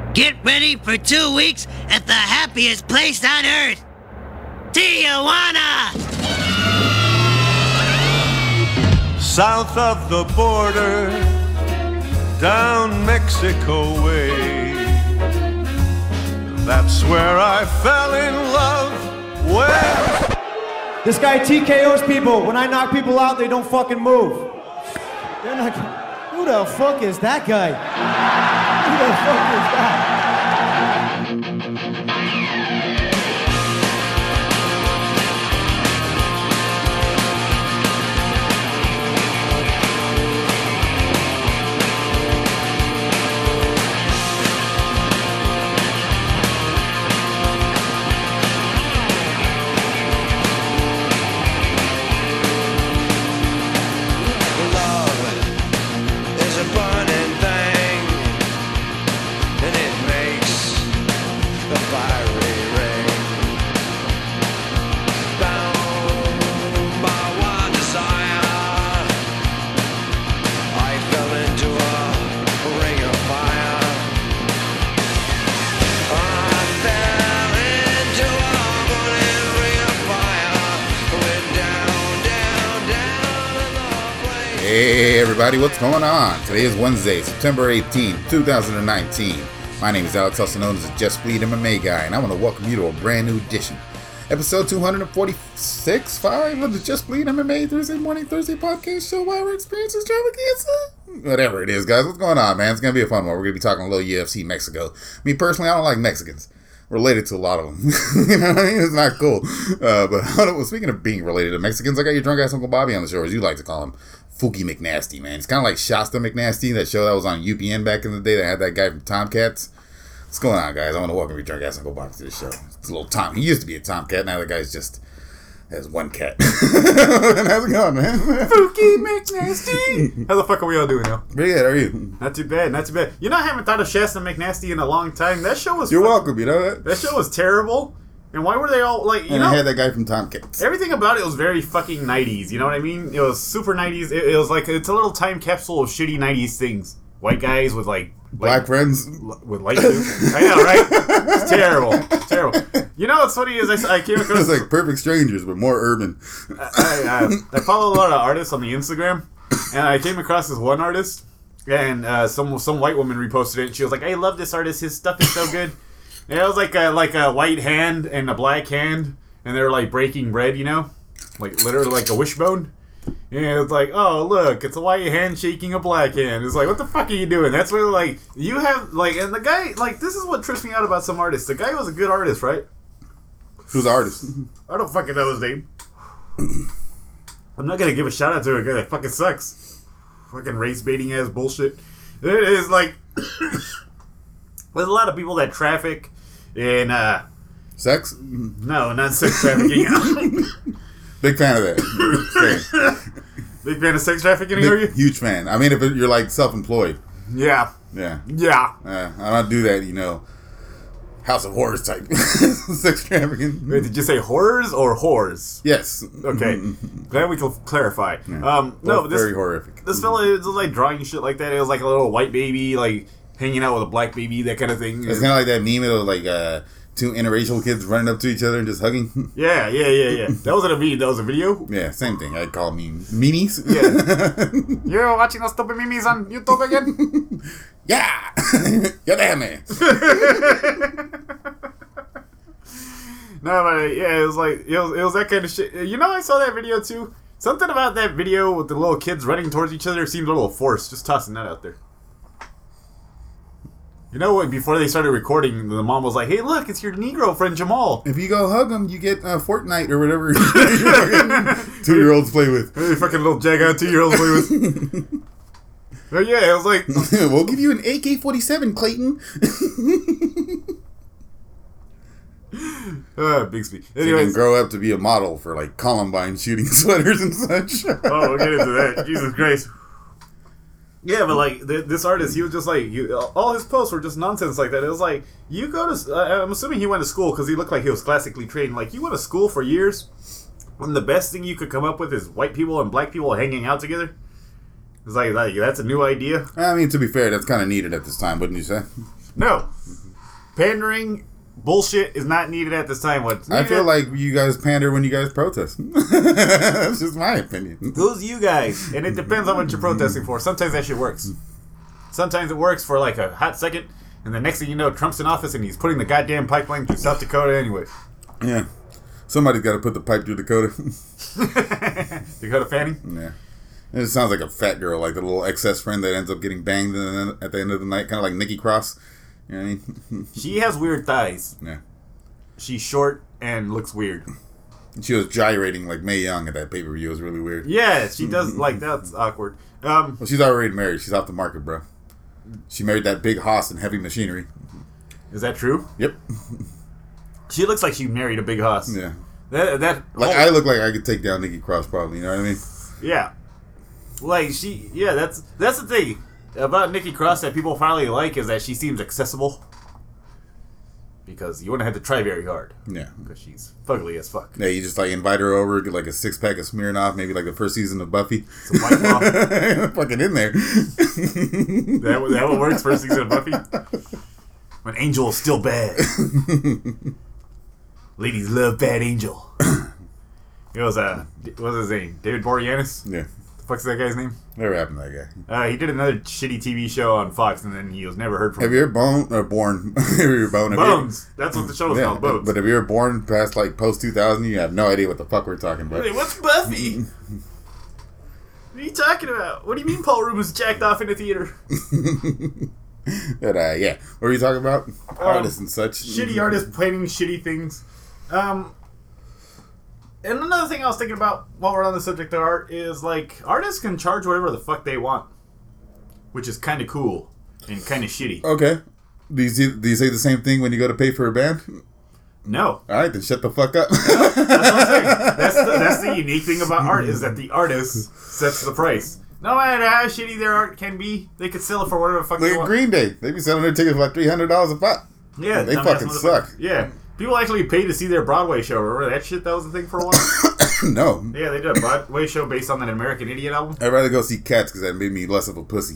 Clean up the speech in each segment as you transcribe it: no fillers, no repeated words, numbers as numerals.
Get ready for 2 weeks at the happiest place on earth, Tijuana! South of the border, down Mexico way. That's where I fell in love with. This guy TKOs people. When I knock people out, they don't fucking move. They're not. Who the fuck is that guy? Who the fuck is that? Hey everybody, what's going on? Today is Wednesday, September 18th, 2019. My name is Alex, also known as the Just Bleed MMA guy, and I want to welcome you to a brand new edition. Episode 246.5 of the Just Bleed MMA Thursday podcast show where our experience extravaganza. Whatever it is, guys, what's going on, man? It's going to be a fun one. We're going to be talking a little UFC Mexico. Me personally, I don't like Mexicans. Related to a lot of them. You know what I mean? It's not cool. But speaking of being related to Mexicans, I got your drunk ass Uncle Bobby on the show, as you like to call him. Fookie McNasty, man. It's kind of like Shasta McNasty, that show that was on UPN back in the day that had that guy from Tomcats. What's going on, guys? I want to welcome your drunk ass Uncle Bobby to the show. It's a little Tom. He used to be a Tomcat. Now the guy's just has one cat. How's it going, man? Fookie McNasty. How the fuck are we all doing now? Pretty good. How are you? Not too bad. Not too bad. You know, I haven't thought of Shasta McNasty in a long time. That show was. You're welcome. You know that. That show was terrible. And why were they all like? You and know, I had that guy from Tomcats. Everything about it was very fucking 90s. You know what I mean? It was super 90s. It was like it's a little time capsule of shitty 90s things. White guys with like black friends with light suits. I know, right? It's terrible. It's terrible. You know what's funny is I came across. It's like Perfect Strangers, but more urban. I follow a lot of artists on the Instagram, and I came across this one artist, and some white woman reposted it, and she was like, "I love this artist. His stuff is so good." And it was like a white hand and a black hand, and they were like breaking bread, you know, like literally like a wishbone. And it was like, oh look, it's a white hand shaking a black hand. It's like, what the fuck are you doing? That's where like you have like, and the guy like this is what trips me out about some artists. The guy was a good artist, right? Who's the artist? I don't fucking know his name. I'm not gonna give a shout out to a guy that fucking sucks. Fucking race baiting ass bullshit. It is like there's a lot of people that traffic in sex? No, not sex trafficking. Big fan of that. Big fan of sex trafficking, are you? Huge fan. I mean, if you're like self-employed. Yeah. Yeah. Yeah. I don't do that, you know, House of Horrors type sex trafficking. Wait, did you say horrors or whores? Yes. Okay. Glad we can clarify. Yeah. No, this very horrific. This fella was like drawing shit like that. It was like a little white baby, like hanging out with a black baby, that kind of thing. It's kind of like that meme of like two interracial kids running up to each other and just hugging. Yeah. That wasn't a meme. That was a video. Yeah, same thing. I'd call them memes. Yeah. You're watching those stupid memes on YouTube again? Yeah. You're there, man. No, but yeah, it was like it was that kind of shit. You know, I saw that video too. Something about that video with the little kids running towards each other seemed a little forced. Just tossing that out there. You know what? Before they started recording, the mom was like, "Hey, look, it's your Negro friend Jamal. If you go hug him, you get Fortnite or whatever 2-year-olds play with. Hey, fucking little jag-out 2-year-olds play with." But yeah, it was like, we'll give you an AK-47, Clayton. Bixby. So you can grow up to be a model for like Columbine shooting sweaters and such. Oh, we'll get into that. Jesus Christ. Yeah, but like this artist, he was just like all his posts were just nonsense like that. It was like you go to. I'm assuming he went to school because he looked like he was classically trained. Like you went to school for years, and the best thing you could come up with is white people and black people hanging out together. It's like that's a new idea. I mean, to be fair, that's kind of needed at this time, wouldn't you say? No, Pandering bullshit is not needed at this time. I feel like you guys pander when you guys protest. That's just my opinion. Those you guys. And it depends on what you're protesting for. Sometimes that shit works. Sometimes it works for like a hot second, and the next thing you know, Trump's in office and he's putting the goddamn pipeline through South Dakota anyway. Yeah. Somebody's got to put the pipe through Dakota. Dakota Fanning? Yeah. It sounds like a fat girl, like the little excess friend that ends up getting banged at the end of the night, kind of like Nikki Cross. You know what I mean? She has weird thighs. Yeah. She's short and looks weird. She was gyrating like Mae Young at that pay-per-view. It was really weird. Yeah, she does. Like, that's awkward. Well, she's already married. She's off the market, bro. She married that big hoss in Heavy Machinery. Is that true? Yep. She looks like she married a big hoss. Yeah. I look like I could take down Nikki Cross probably, you know what I mean? Yeah. Like, that's the thing about Nikki Cross that people finally like is that she seems accessible. Because you wouldn't have to try very hard. Yeah. Because she's fugly as fuck. Yeah, you just like invite her over, get like a 6-pack of Smirnoff, maybe like the first season of Buffy. Some White Claw. Fucking in there. that what works first season of Buffy? When Angel is still bad. Ladies love Bad Angel. It was what's his name? David Boreanaz? Yeah. The fuck's that guy's name? Never happened to that guy. He did another shitty TV show on Fox, and then he was never heard from. Have you ever born? Have you ever born? Bones. That's what the show was called. Bones. But if you were born past like post 2000, you have no idea what the fuck we're talking about. Hey, what's Buffy? What are you talking about? What do you mean Paul Rubens jacked off in a theater? But yeah, what were you talking about? Artists and such. Shitty artists painting shitty things. And another thing I was thinking about while we're on the subject of art is, like, artists can charge whatever the fuck they want. Which is kind of cool and kind of shitty. Okay. Do you say the same thing when you go to pay for a band? No. Alright, then shut the fuck up. That's what I'm saying. That's the unique thing about art is that the artist sets the price. No matter how shitty their art can be, they could sell it for whatever the fuck they Look at want. Green Day. They be selling their tickets for like $300 a pop. Yeah. They fucking suck. Yeah. People actually pay to see their Broadway show. Remember that shit? That was the thing for a while? No. Yeah, they did a Broadway show based on that American Idiot album. I'd rather go see Cats because that made me less of a pussy.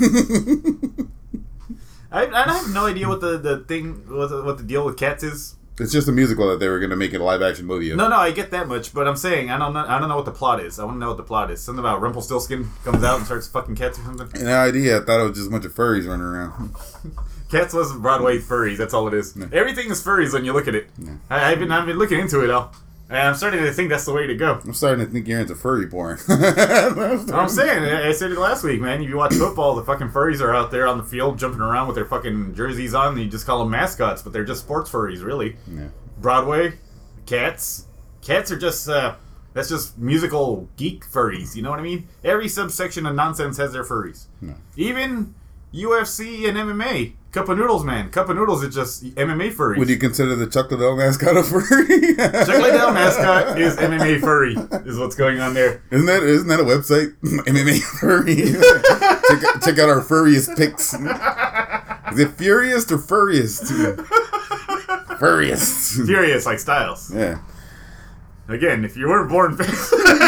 I have no idea what the thing, what the deal with Cats is. It's just a musical that they were going to make a live action movie of. No, I get that much, but I'm saying I don't know what the plot is. I want to know what the plot is. Something about Rumpelstiltskin comes out and starts fucking cats or something. No idea. I thought it was just a bunch of furries running around. Cats was Broadway furries. That's all it is. Yeah. Everything is furries when you look at it. Yeah. I've been looking into it all, and I'm starting to think that's the way to go. I'm starting to think you're into furry porn. I'm saying, I said it last week, man. If you watch football, the fucking furries are out there on the field jumping around with their fucking jerseys on. And you just call them mascots, but they're just sports furries, really. Yeah. Broadway, Cats are just that's just musical geek furries. You know what I mean? Every subsection of nonsense has their furries. No. Even UFC and MMA. Cup of Noodles, man. Cup of Noodles is just MMA furries. Would you consider the Chuck Liddell mascot a furry? Chuck Liddell mascot is MMA furry. Is what's going on there. Isn't that a website? MMA furry. check out our furriest pics. Is it Furious or Furriest? Furriest. Furious like Styles. Yeah. Again, if you weren't born It's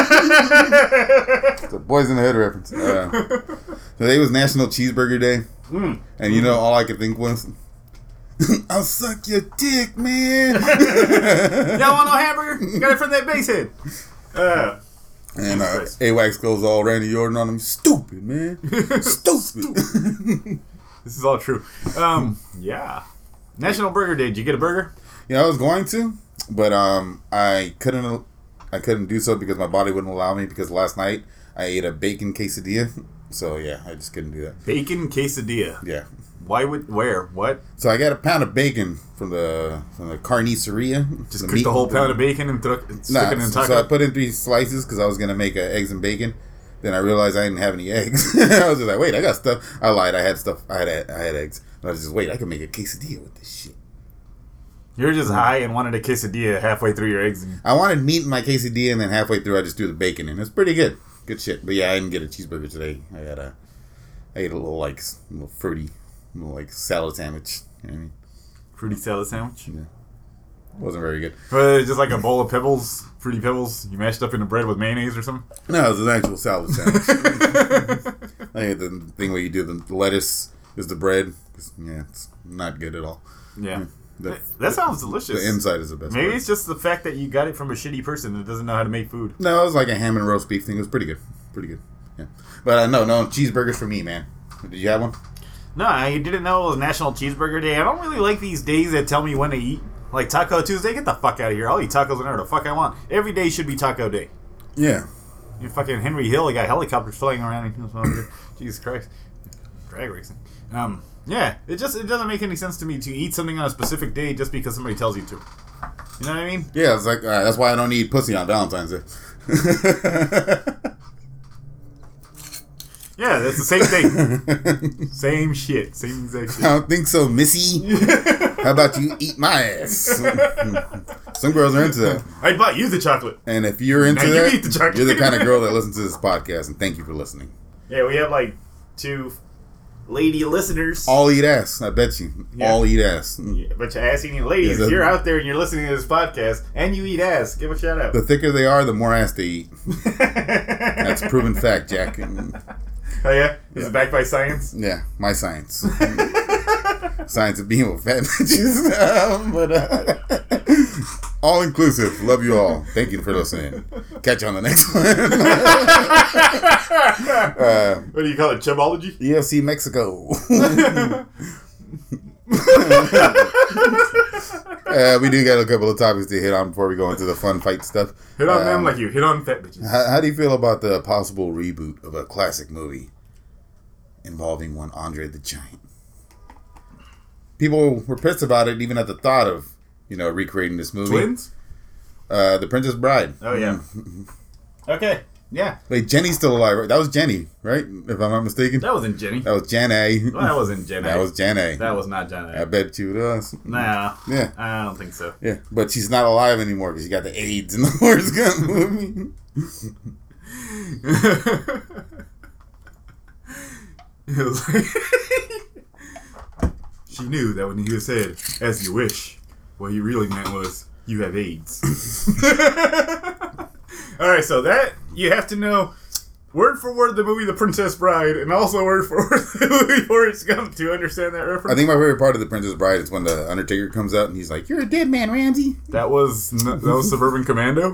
a Boys in the Hood reference. Today was National Cheeseburger Day. And you know, all I could think was, I'll suck your dick, man. Y'all want no hamburger? Got it from that basehead. And AWACS goes all Randy Orton on him. Stupid, man. Stupid. This is all true. Yeah. National Burger Day. Did you get a burger? Yeah, I was going to, but I couldn't do so because my body wouldn't allow me because last night I ate a bacon quesadilla. So yeah, I just couldn't do that. Bacon quesadilla. Yeah. What? So I got a pound of bacon from the carniceria. Just cooked the whole pound of bacon and stuck it in a taco? So I put in 3 slices because I was gonna make eggs and bacon. Then I realized I didn't have any eggs. I was just like, wait, I got stuff. I lied. I had stuff. I had eggs. And I was just, wait, I can make a quesadilla with this shit. You're just high and wanted a quesadilla halfway through your eggs. I wanted meat in my quesadilla, and then halfway through I just threw the bacon in. It's pretty good. Good shit. But yeah, I didn't get a cheeseburger today. I ate a little fruity, salad sandwich. You know what I mean? Fruity salad sandwich? Yeah. Wasn't very good. Just like a bowl of Pebbles, Fruity Pebbles, you mashed up in the bread with mayonnaise or something? No, it was an actual salad sandwich. I ate the thing where you do the lettuce is the bread, Yeah, it's not good at all. Yeah. The, That sounds delicious. the inside is the best Maybe part. it's just the fact that you got it from a shitty person that doesn't know how to make food. No, it was like a ham and roast beef thing. It was pretty good. Pretty good. Yeah. But no, cheeseburgers for me, man. Did you have one? No, I didn't know it was National Cheeseburger Day. I don't really like these days that tell me when to eat. Like Taco Tuesday, get the fuck out of here. I'll eat tacos whenever the fuck I want. Every day should be Taco Day. Yeah. You fucking Henry Hill, you got helicopters flying around. Jesus Christ. Drag racing. Yeah, it doesn't make any sense to me to eat something on a specific day just because somebody tells you to. You know what I mean? Yeah, it's like, that's why I don't eat pussy on Valentine's Day. Yeah, that's the same thing. Same shit. Same exact shit. I don't think so, missy. How about you eat my ass? Some girls are into that. I bought you the chocolate. And if you're into Now you that, eat the chocolate. you're the kind of girl that listens to this podcast, and thank you for listening. Yeah, we have like 2 lady listeners. All eat ass, I bet you. Yeah. All eat ass. Yeah, a bunch of ass-eating ladies. Yeah, If you're out there and you're listening to this podcast and you eat ass, give a shout out. The thicker they are, the more ass they eat. That's a proven fact, Jack. Oh yeah? Is it backed by science? Yeah, my science. Science of being with fat bitches. But all inclusive. Love you all. Thank you for listening. Catch you on the next one. What do you call it? Chubology? EFC Mexico. We do got a couple of topics to hit on before we go into the fun fight stuff. Hit on them like you hit on fat bitches. How do you feel about the possible reboot of a classic movie involving one Andre the Giant? People were pissed about it even at the thought of, recreating this movie. Twins? The Princess Bride. Oh, yeah. Okay. Yeah. Wait, Jenny's still alive, right? That was Jenny, right? If I'm not mistaken. That wasn't Jenny. That was Jenny. Well, that wasn't Jenny. That was Jenny. That was not Jenny. I bet you it was. Nah. Yeah. I don't think so. Yeah, but she's not alive anymore because she got the AIDS in the Forrest Gump movie. It was like she knew that when he said, "As you wish," what he really meant was, "You have AIDS." All right, so that you have to know word for word the movie The Princess Bride, and also word for word the movie Forrest Gump to understand that reference. I think my favorite part of The Princess Bride is when the Undertaker comes out and he's like, "You're a dead man, Ramsey." That was Suburban Commando.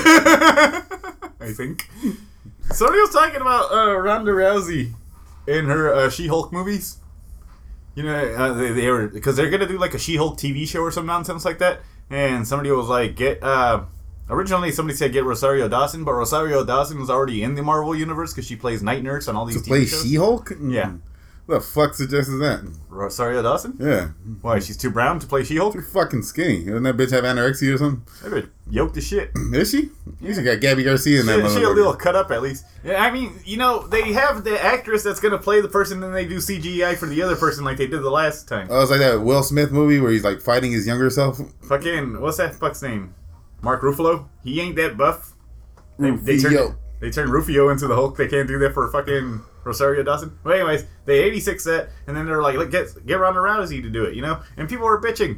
I think somebody was talking about Ronda Rousey in her She-Hulk movies. They were because they're gonna do like a She-Hulk TV show or some nonsense like that, and somebody was like, originally somebody said get Rosario Dawson, but Rosario Dawson was already in the Marvel universe because she plays Night Nurse on all these To TV play shows. She-Hulk? Yeah. Who the fuck suggests that? Rosario Dawson? Yeah. Why? She's too brown to play She-Hulk? Too fucking skinny. Doesn't that bitch have anorexia or something? That bitch yoked as shit. Is she? You should got Gabby Garcia in that She a motherfucker. little cut up at least. Yeah, I mean, they have the actress that's gonna play the person, and they do CGI for the other person like they did the last time. Oh, it's like that Will Smith movie where he's like fighting his younger self. Fucking, what's that fuck's name? Mark Ruffalo? He ain't that buff. They turned Rufio into the Hulk. They can't do that for fucking Rosario Dawson. But anyways, they 86 that, and then they're like, get Ronda Rousey to do it, And people are bitching.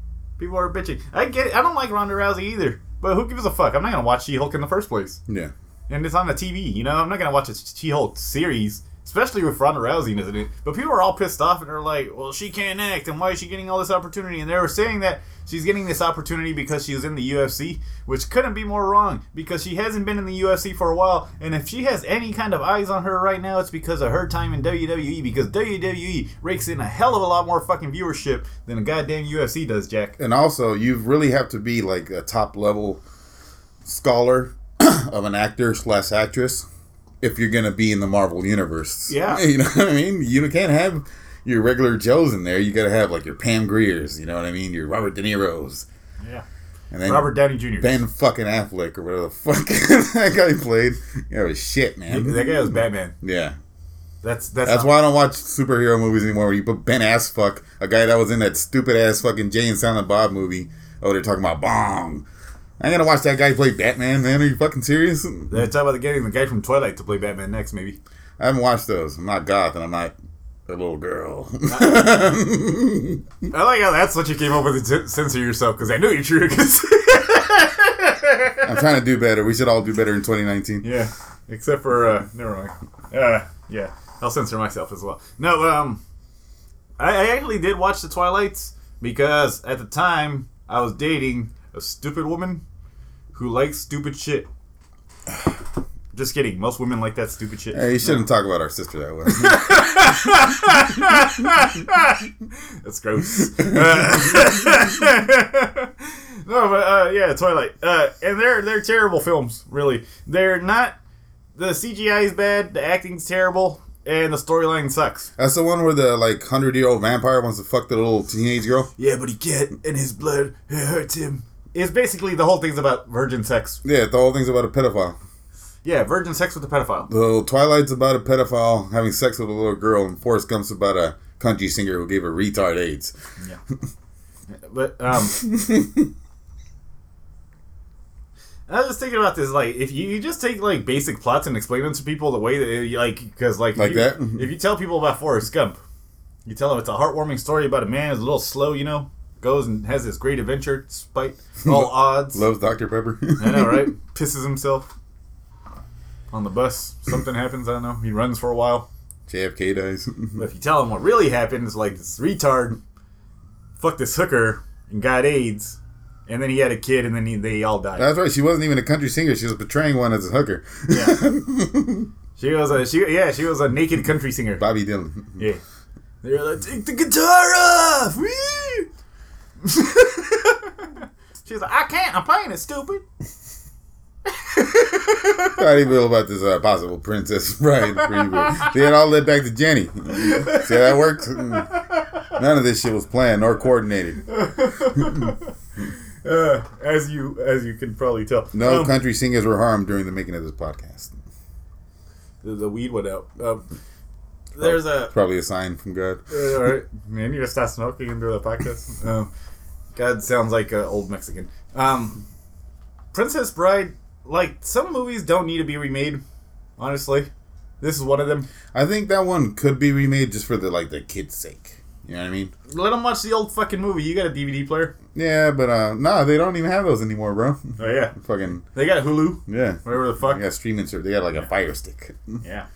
I get it. I don't like Ronda Rousey either. But who gives a fuck? I'm not gonna watch She-Hulk in the first place. Yeah. And it's on the TV, I'm not gonna watch a She-Hulk series, especially with Ronda Rousey, isn't it? But people are all pissed off, and they're like, well, she can't act, and why is she getting all this opportunity? And they were saying that she's getting this opportunity because she was in the UFC, which couldn't be more wrong, because she hasn't been in the UFC for a while, and if she has any kind of eyes on her right now, it's because of her time in WWE, because WWE rakes in a hell of a lot more fucking viewership than a goddamn UFC does, Jack. And also, you really have to be like a top level scholar of an actor / actress if you're gonna be in the Marvel universe. Yeah. You know what I mean? You can't have your regular Joes in there. You gotta have like your Pam Griers, you know what I mean? Your Robert De Niro's. Yeah. And then Robert Downey Jr. Ben fucking Affleck or whatever the fuck that guy played. Yeah, it was shit, man. That guy was Batman. Yeah. That's why I don't watch superhero movies anymore where you put Ben Assfuck, a guy that was in that stupid ass fucking Jay and Silent Bob movie. Oh, they're talking about bong. I ain't gonna watch that guy play Batman, man. Are you fucking serious? They're talking about getting the guy from Twilight to play Batman next, maybe. I haven't watched those. I'm not goth and I'm not a little girl. I like how that's what you came up with to censor yourself, because I knew you true. I'm trying to do better. We should all do better in 2019. Yeah, except for never mind. Yeah, I'll censor myself as well. No, I actually did watch the Twilights because at the time I was dating a stupid woman who likes stupid shit. Just kidding. Most women like that stupid shit. Hey, you shouldn't talk about our sister that way. That's gross. No, but yeah, Twilight. And they're terrible films. Really, they're not. The CGI is bad. The acting's terrible. And the storyline sucks. That's the one where the 100-year-old vampire wants to fuck the little teenage girl. Yeah, but he can't, and his blood hurts him. It's basically the whole thing's about virgin sex. Yeah, the whole thing's about a pedophile. Yeah, virgin sex with a pedophile. The Twilight's about a pedophile having sex with a little girl, and Forrest Gump's about a country singer who gave a retard AIDS. Yeah. But I was just thinking about this, if you just take basic plots and explain them to people the way that because that. If you tell people about Forrest Gump, you tell them it's a heartwarming story about a man who's a little slow, goes and has this great adventure despite all odds. Loves Dr. Pepper. I know, right? Pisses himself on the bus. Something happens. I don't know. He runs for a while. JFK dies. But if you tell him what really happened, it's this retard fucked this hooker and got AIDS. And then he had a kid, and then they all died. That's right. She wasn't even a country singer. She was portraying one as a hooker. Yeah. She was a naked country singer. Bobby Dylan. Yeah. They were like, take the guitar off! Whee! She's like, I can't. I'm playing it, stupid. How do you feel about this possible Princess Bride reboot? They had all led back to Jenny. See how that works? None of this shit was planned nor coordinated. As you can probably tell. No country singers were harmed during the making of this podcast. The weed went out. There's probably a sign from God. All right, man, you just start smoking and do the podcast. God sounds like an old Mexican. Princess Bride, some movies don't need to be remade. Honestly, this is one of them. I think that one could be remade just for the kids' sake. You know what I mean? Let them watch the old fucking movie. You got a DVD player? Yeah, but no, they don't even have those anymore, bro. Oh yeah, fucking. They got Hulu. Yeah, whatever the fuck. They got streaming service. They got a Fire Stick. Yeah,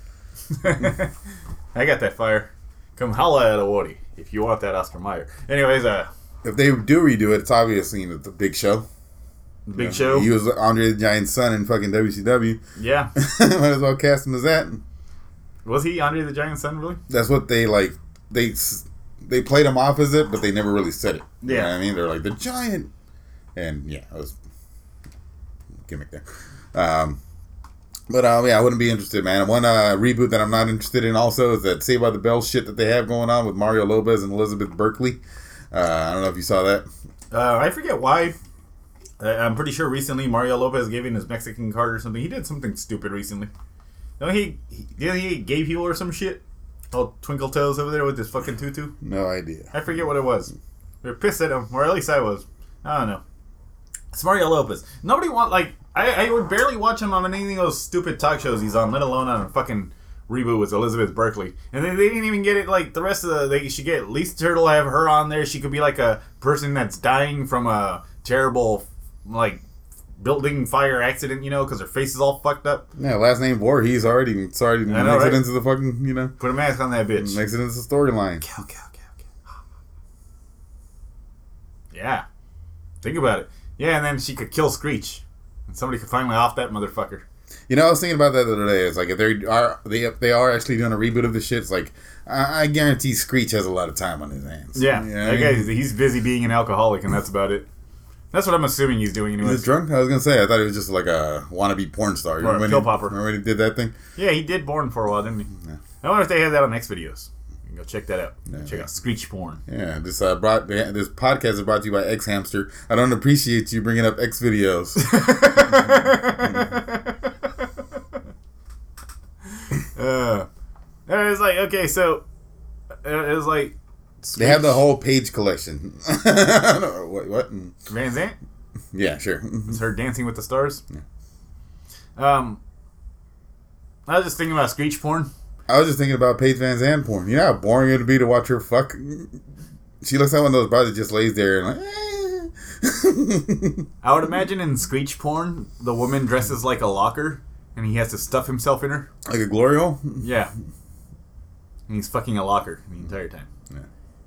I got that fire. Come holla at a Woody if you want that Oscar Mayer. Anyways, if they do redo it, it's obviously the Big Show. The Big Show. He was Andre the Giant's son in fucking WCW. Yeah, might as well cast him as that. Was he Andre the Giant's son? Really? That's what they They played him off as it, but they never really said it. You Yeah. know what I mean? They're like, the Giant. And, yeah, that was gimmick there. But, yeah, I wouldn't be interested, man. One reboot that I'm not interested in also is that Saved by the Bell shit that they have going on with Mario Lopez and Elizabeth Berkley. I don't know if you saw that. I forget why. I'm pretty sure recently Mario Lopez gave him his Mexican card or something. He did something stupid recently. No, he gave people or some shit. All twinkle toes over there with his fucking tutu. No idea. I forget what it was. They're pissed at him, or at least I was. I don't know. It's Mario Lopez. Nobody I would barely watch him on any of those stupid talk shows he's on, let alone on a fucking reboot with Elizabeth Berkley. And they didn't even get it the rest of they should get at least Turtle, have her on there. She could be a person that's dying from a terrible building fire accident, because her face is all fucked up. Yeah, last name Voorhees already makes it into the fucking, Put a mask on that bitch. Makes it into the storyline. Cow. Yeah. Think about it. Yeah, and then she could kill Screech. And somebody could finally off that motherfucker. I was thinking about that the other day. It's if they are actually doing a reboot of the shit, it's I guarantee Screech has a lot of time on his hands. Yeah. That guy, he's busy being an alcoholic, and that's about it. That's what I'm assuming he's doing anyways. He's drunk? I was going to say, I thought he was just a wannabe porn star. Or a pill popper. Remember when he did that thing? Yeah, he did porn for a while, didn't he? Yeah. I wonder if they have that on X videos. You can go check that out. Yeah. Check out Screech porn. Yeah, this podcast is brought to you by X Hamster. I don't appreciate you bringing up X videos. It was okay, so it was Screech. They have the whole page collection. What? Van Zandt? Yeah, sure. It's her Dancing with the Stars. Yeah. I was just thinking about Screech porn. I was just thinking about Paige Van Zandt porn. You know how boring it would be to watch her fuck? She looks like one of those brothers that just lays there and I would imagine in Screech porn, the woman dresses like a locker, and he has to stuff himself in her. Like a glory hole? Yeah. And he's fucking a locker the entire time. Yeah.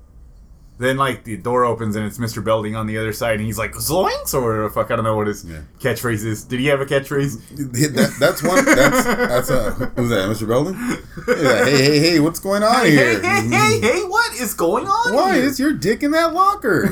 Then, like, the door opens and it's Mr. Belding on the other side, and he's like, zoinks, or whatever the fuck, I don't know what his catchphrase is. Did he have a catchphrase? That's one. That's who's that? Mr. Belding? Yeah, hey, what's going on here? Hey, what is going on Why here? is your dick in that locker?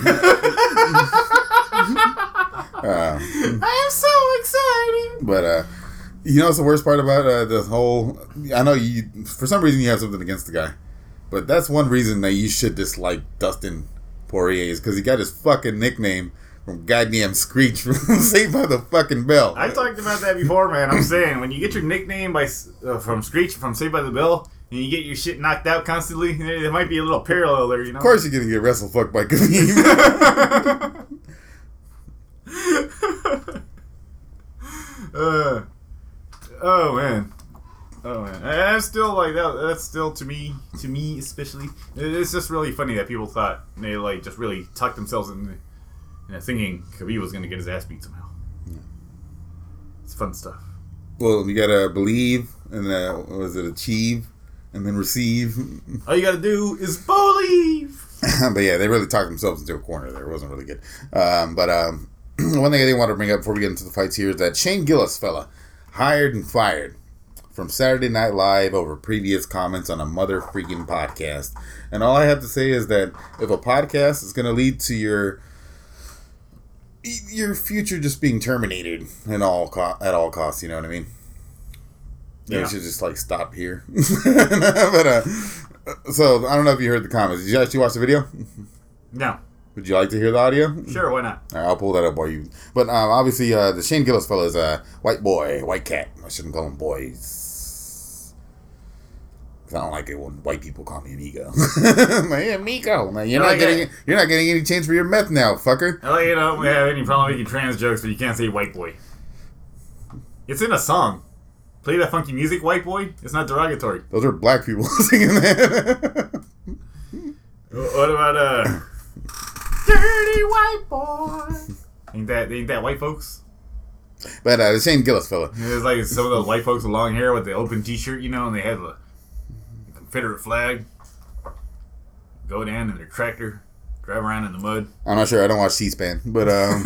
I am so excited. But you know what's the worst part about the whole? I know you, for some reason, you have something against the guy. But that's one reason that you should dislike Dustin Poirier is because he got his fucking nickname from goddamn Screech from Saved by the fucking Bell. I talked about that before, man. I'm saying, when you get your nickname from Screech from Saved by the Bell, and you get your shit knocked out constantly, there might be a little parallel there, you know? Of course you're going to get wrestle fucked by Khabib. Oh, man. That's still like that. That's still to me especially. It's just really funny that people thought they like just really tucked themselves in thinking Khabib was gonna get his ass beat somehow. Yeah. It's fun stuff. Well, you gotta believe and achieve and then receive. All you gotta do is believe. But yeah, they really talked themselves into a corner there. It wasn't really good. But one thing I didn't want to bring up before we get into the fights here is that Shane Gillis fella hired and fired from Saturday Night Live over previous comments on a mother freaking podcast. And all I have to say is that if a podcast is going to lead to your future just being terminated at all costs, you know what I mean? Yeah. We should just like stop here. But so I don't know if you heard the comments. Did you actually watch the video? No. Would you like to hear the audio? Sure, why not? All right, I'll pull that up while you. But obviously, the Shane Gillis fellow is a white boy, white cat. I shouldn't call him boys. Cause I don't like it when white people call me amigo. Hey, amigo, man, you're not getting any change for your meth now, fucker. Well, you don't have any problem making trans jokes, but you can't say white boy. It's in a song. Play that funky music, white boy. It's not derogatory. Those are black people singing that. What about dirty white boy? Ain't that white folks? But the Shane Gillis fella. It's like some of those white folks with long hair with the open T-shirt, you know, and they have the Confederate flag. Go down in their tractor, drive around in the mud. I'm not sure. I don't watch C-SPAN, but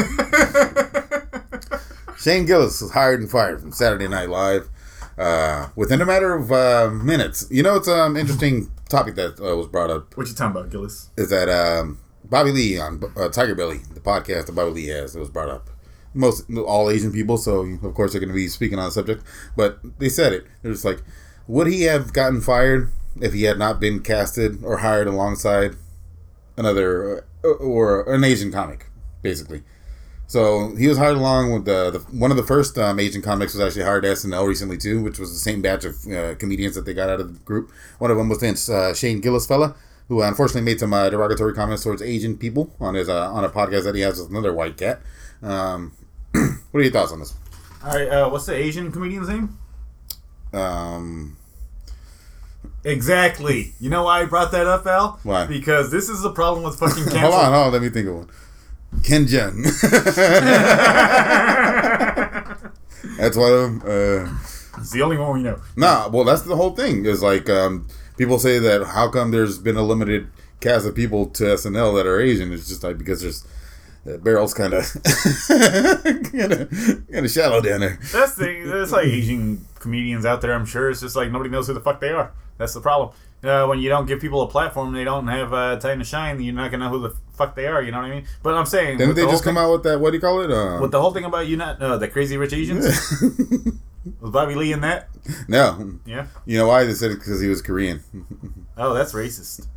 Shane Gillis was hired and fired from Saturday Night Live within a matter of minutes. You know, it's an interesting topic that was brought up. What you talking about, Gillis? Is that Bobby Lee on Tiger Belly, the podcast that Bobby Lee has, it was brought up. All Asian people, so of course they're going to be speaking on the subject. But they said it. It was like, would he have gotten fired if he had not been casted or hired alongside another or an Asian comic, basically? So he was hired along with one of the first Asian comics was actually hired to SNL recently too, which was the same batch of comedians that they got out of the group. One of them was this Shane Gillis fella, who unfortunately made some derogatory comments towards Asian people on his on a podcast that he has with another white cat. What are your thoughts on this? All right, what's the Asian comedian's name? Exactly. You know why I brought that up, Al? Why? Because this is the problem with fucking cancel. Hold on, let me think of one. Ken Jeong. That's one of them. It's the only one we know. Nah, well, that's the whole thing. Is like people say that how come there's been a limited cast of people to SNL that are Asian? It's just like because there's barrel's kind of shallow down there. That's the thing. There's like Asian comedians out there. I'm sure it's just like nobody knows who the fuck they are. That's the problem. When you don't give people a platform, they don't have time to shine. You're not gonna know who the fuck they are. You know what I mean? But I'm saying, didn't they just come out with that? What do you call it? With the whole thing about you not the Crazy Rich Asians. Was Bobby Lee in that? No. Yeah. You know why? They said it because he was Korean. Oh, that's racist.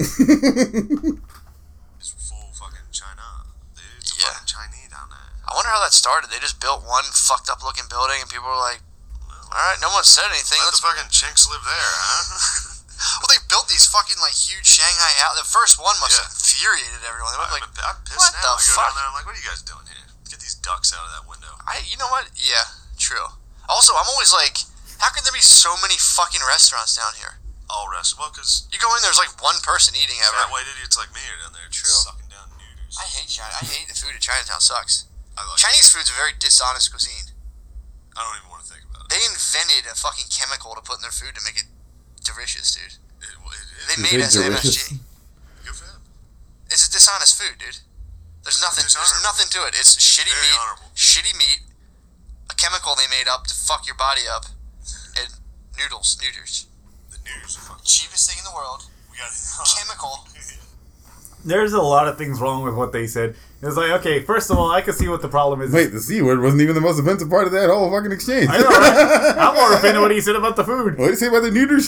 It's full fucking China. Dude, it's fucking Chinese down there. I wonder how that started. They just built one fucked up looking building and people were like, alright, no one said anything. Let the fucking chinks live there, huh? Well, they built these fucking like huge Shanghai houses. The first one must have infuriated everyone. They were like, I'm pissed what now. I go down there, I'm like, what are you guys doing here? Get these ducks out of that window. You know what? Yeah, true. Also, I'm always like, how can there be so many fucking restaurants down here? All restaurants? Well, because you go in, there's like one person eating ever. Fat white idiots like me are down there sucking down noodles. I hate China. I hate the food at Chinatown. Sucks. Chinese food's a very dishonest cuisine. I don't even want to think about it. They invented a fucking chemical to put in their food to make it delicious, dude. They made us MSG. Good for them. It's a dishonest food, dude. There's nothing to it. It's shitty meat, a chemical they made up to fuck your body up, and noodles. The noodles are fucking cheapest thing in the world. We got chemical. There's a lot of things wrong with what they said. It's like, okay, first of all, I can see what the problem is. Wait, the C word wasn't even the most offensive part of that whole fucking exchange. I know, right? I'm more offended what he said about the food. What did he say about the noodles?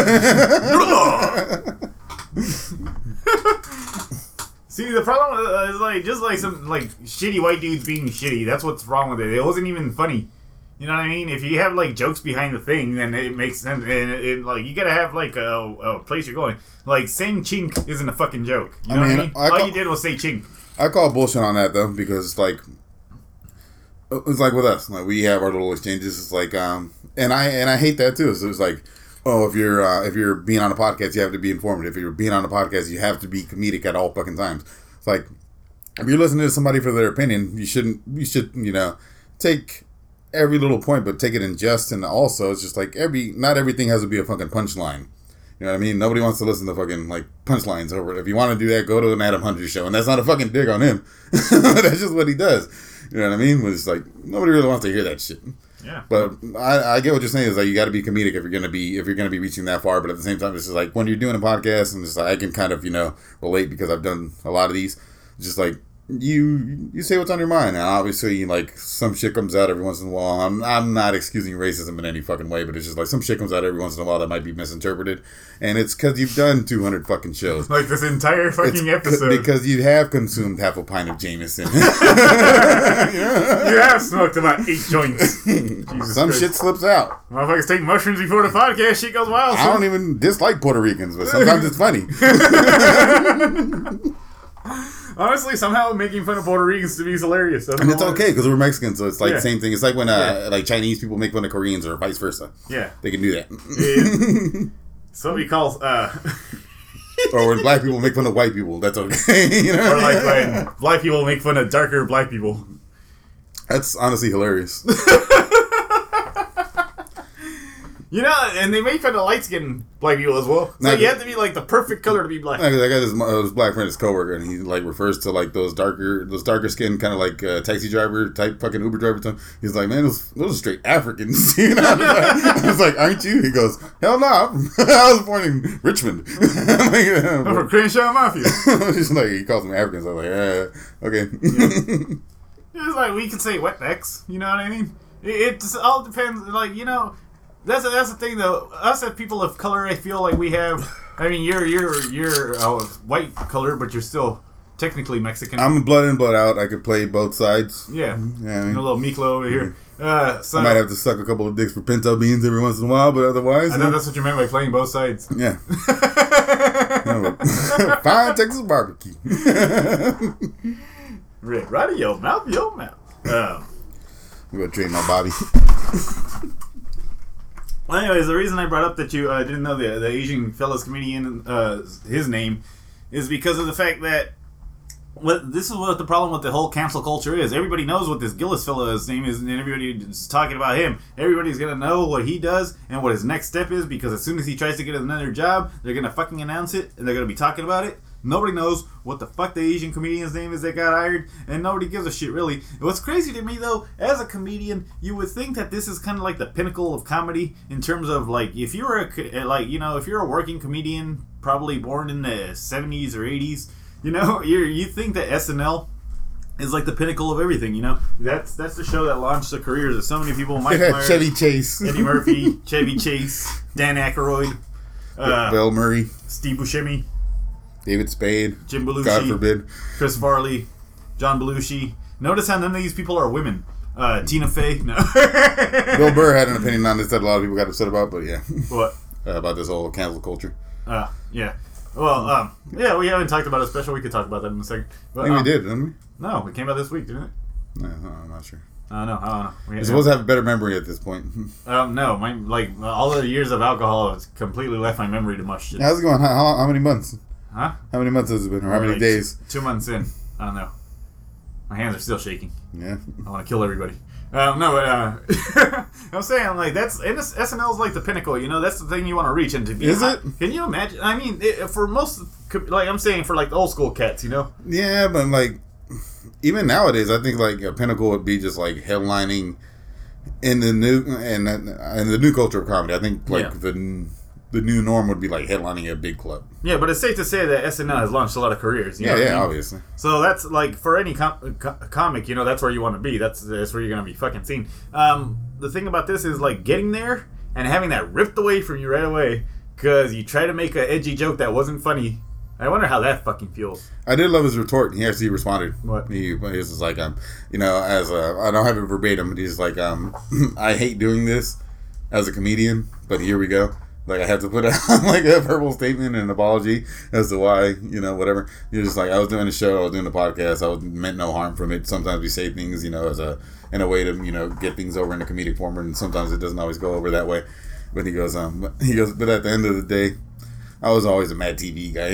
See, the problem is like just like some like shitty white dudes being shitty. That's what's wrong with it. It wasn't even funny. You know what I mean? If you have like jokes behind the thing, then it makes sense. And it like you gotta have like a place you're going. Like saying chink isn't a fucking joke. You know what I mean? All you did was say chink. I call bullshit on that though, because like it's like with us, like we have our little exchanges. It's like and I hate that too. So it's like, oh, if you're being on a podcast, you have to be informative. If you're being on a podcast, you have to be comedic at all fucking times. It's like if you're listening to somebody for their opinion, you should take every little point, but take it in jest. And also, it's just like not everything has to be a fucking punchline. You know what I mean? Nobody wants to listen to fucking like punchlines over it. If you want to do that, go to an Adam Hunter show, and that's not a fucking dig on him. That's just what he does. You know what I mean? But it's like nobody really wants to hear that shit. Yeah. But I get what you're saying. Is like you got to be comedic if you're gonna be reaching that far. But at the same time, it's just like when you're doing a podcast, and it's like I can kind of relate because I've done a lot of these. It's just like you say what's on your mind, and obviously like some shit comes out every once in a while. I'm not excusing racism in any fucking way, but it's just like some shit comes out every once in a while that might be misinterpreted, and it's because you've done 200 fucking shows, like this entire fucking episode, because you have consumed half a pint of Jameson. You have smoked about 8 joints. Some shit slips out. Motherfuckers take mushrooms before the podcast. Shit goes wild. I don't even dislike Puerto Ricans, but sometimes it's funny. Honestly, somehow making fun of Puerto Ricans to me is hilarious. And it's okay because we're Mexican, so it's like the same thing. It's like when like Chinese people make fun of Koreans or vice versa. Yeah, they can do that. So he calls. Or when black people make fun of white people, that's okay. Or like when black people make fun of darker black people. That's honestly hilarious. And they make fun of light-skinned black people as well. So you have to be like the perfect color to be black. I got this black friend, his coworker, and he like refers to like those darker skin kind of like taxi driver type fucking Uber driver type. He's like, man, those are straight Africans. I was like, aren't you? He goes, hell no, I was born in Richmond. I'm from Crenshaw Mafia. Just like he calls them Africans. I was like, okay. It's like we could say wetbacks. You know what I mean? It just all depends. Like That's the thing though. Us as people of color, I feel like we have. I mean, you're white color, but you're still technically Mexican. I'm blood in, blood out. I could play both sides. Yeah, I mean, a little Miklo over here. So I might have to suck a couple of dicks for pinto beans every once in a while, but otherwise, I know that's what you meant by playing both sides. Yeah. Fine Texas barbecue. Right in your mouth, I'm gonna train my Bobby. Well, anyways, the reason I brought up that you didn't know the Asian fella's comedian, his name, is because of the fact that this is what the problem with the whole cancel culture is. Everybody knows what this Gillis fella's name is, and everybody's talking about him. Everybody's going to know what he does and what his next step is, because as soon as he tries to get another job, they're going to fucking announce it, and they're going to be talking about it. Nobody knows what the fuck the Asian comedian's name is that got hired, and nobody gives a shit, really. What's crazy to me, though, as a comedian, you would think that this is kind of like the pinnacle of comedy in terms of, like, if you're if you're a working comedian, probably born in the 70s or 80s, you think that SNL is like the pinnacle of everything, That's the show that launched the careers of so many people. Mike Myers, Chevy Chase, Eddie Murphy, Chevy Chase, Dan Aykroyd, Bill Murray, Steve Buscemi, David Spade, Jim Belushi, God forbid, Chris Farley, John Belushi. Notice how none of these people are women. Tina Fey. No. Bill Burr had an opinion on this that a lot of people got upset about, but yeah. What? About this whole cancel culture. Yeah. Well, we haven't talked about a special. We could talk about that in a second. But, I think we did, didn't we? No, it came out this week, didn't it? No, I'm not sure. I don't know. You're supposed to have a better memory at this point. No, all the years of alcohol has completely left my memory to mush. How's it going? How many months? Huh? How many months has it been? Or how many days? 2 months in. I don't know. My hands are still shaking. Yeah. I want to kill everybody. I'm saying, like, SNL's like the pinnacle, that's the thing you want to reach. And to be Is it? Can you imagine? I mean, for most like I'm saying for like the old school cats, you know. Yeah, but like even nowadays, I think like a pinnacle would be just like headlining in the new and the new culture of comedy. I think like the new norm would be like headlining a big club. Yeah, but it's safe to say that SNL has launched a lot of careers. You know what I mean? Obviously. So that's like for any comic, you know, that's where you want to be. That's where you're gonna be fucking seen. The thing about this is like getting there and having that ripped away from you right away because you try to make an edgy joke that wasn't funny. I wonder how that fucking feels. I did love his retort. He actually responded. What? He was just like, you know, I don't have it verbatim, but he's like, I hate doing this as a comedian, but here we go. Like, I have to put out like a verbal statement and an apology as to why, you know, whatever. You're just like, I was doing a show, I was doing a podcast, meant no harm from it. Sometimes we say things, you know, in a way to, you know, get things over in a comedic form, and sometimes it doesn't always go over that way. But he goes, but at the end of the day, I was always a Mad TV guy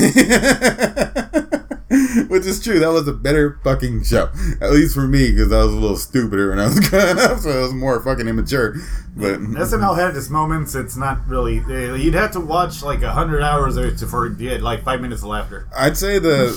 anyway. Which is true. That was a better fucking show. At least for me, because I was a little stupider when I was growing up, so it was more fucking immature. But SNL had its moments. It's not really... You'd have to watch like 100 hours for like 5 minutes of laughter. I'd say the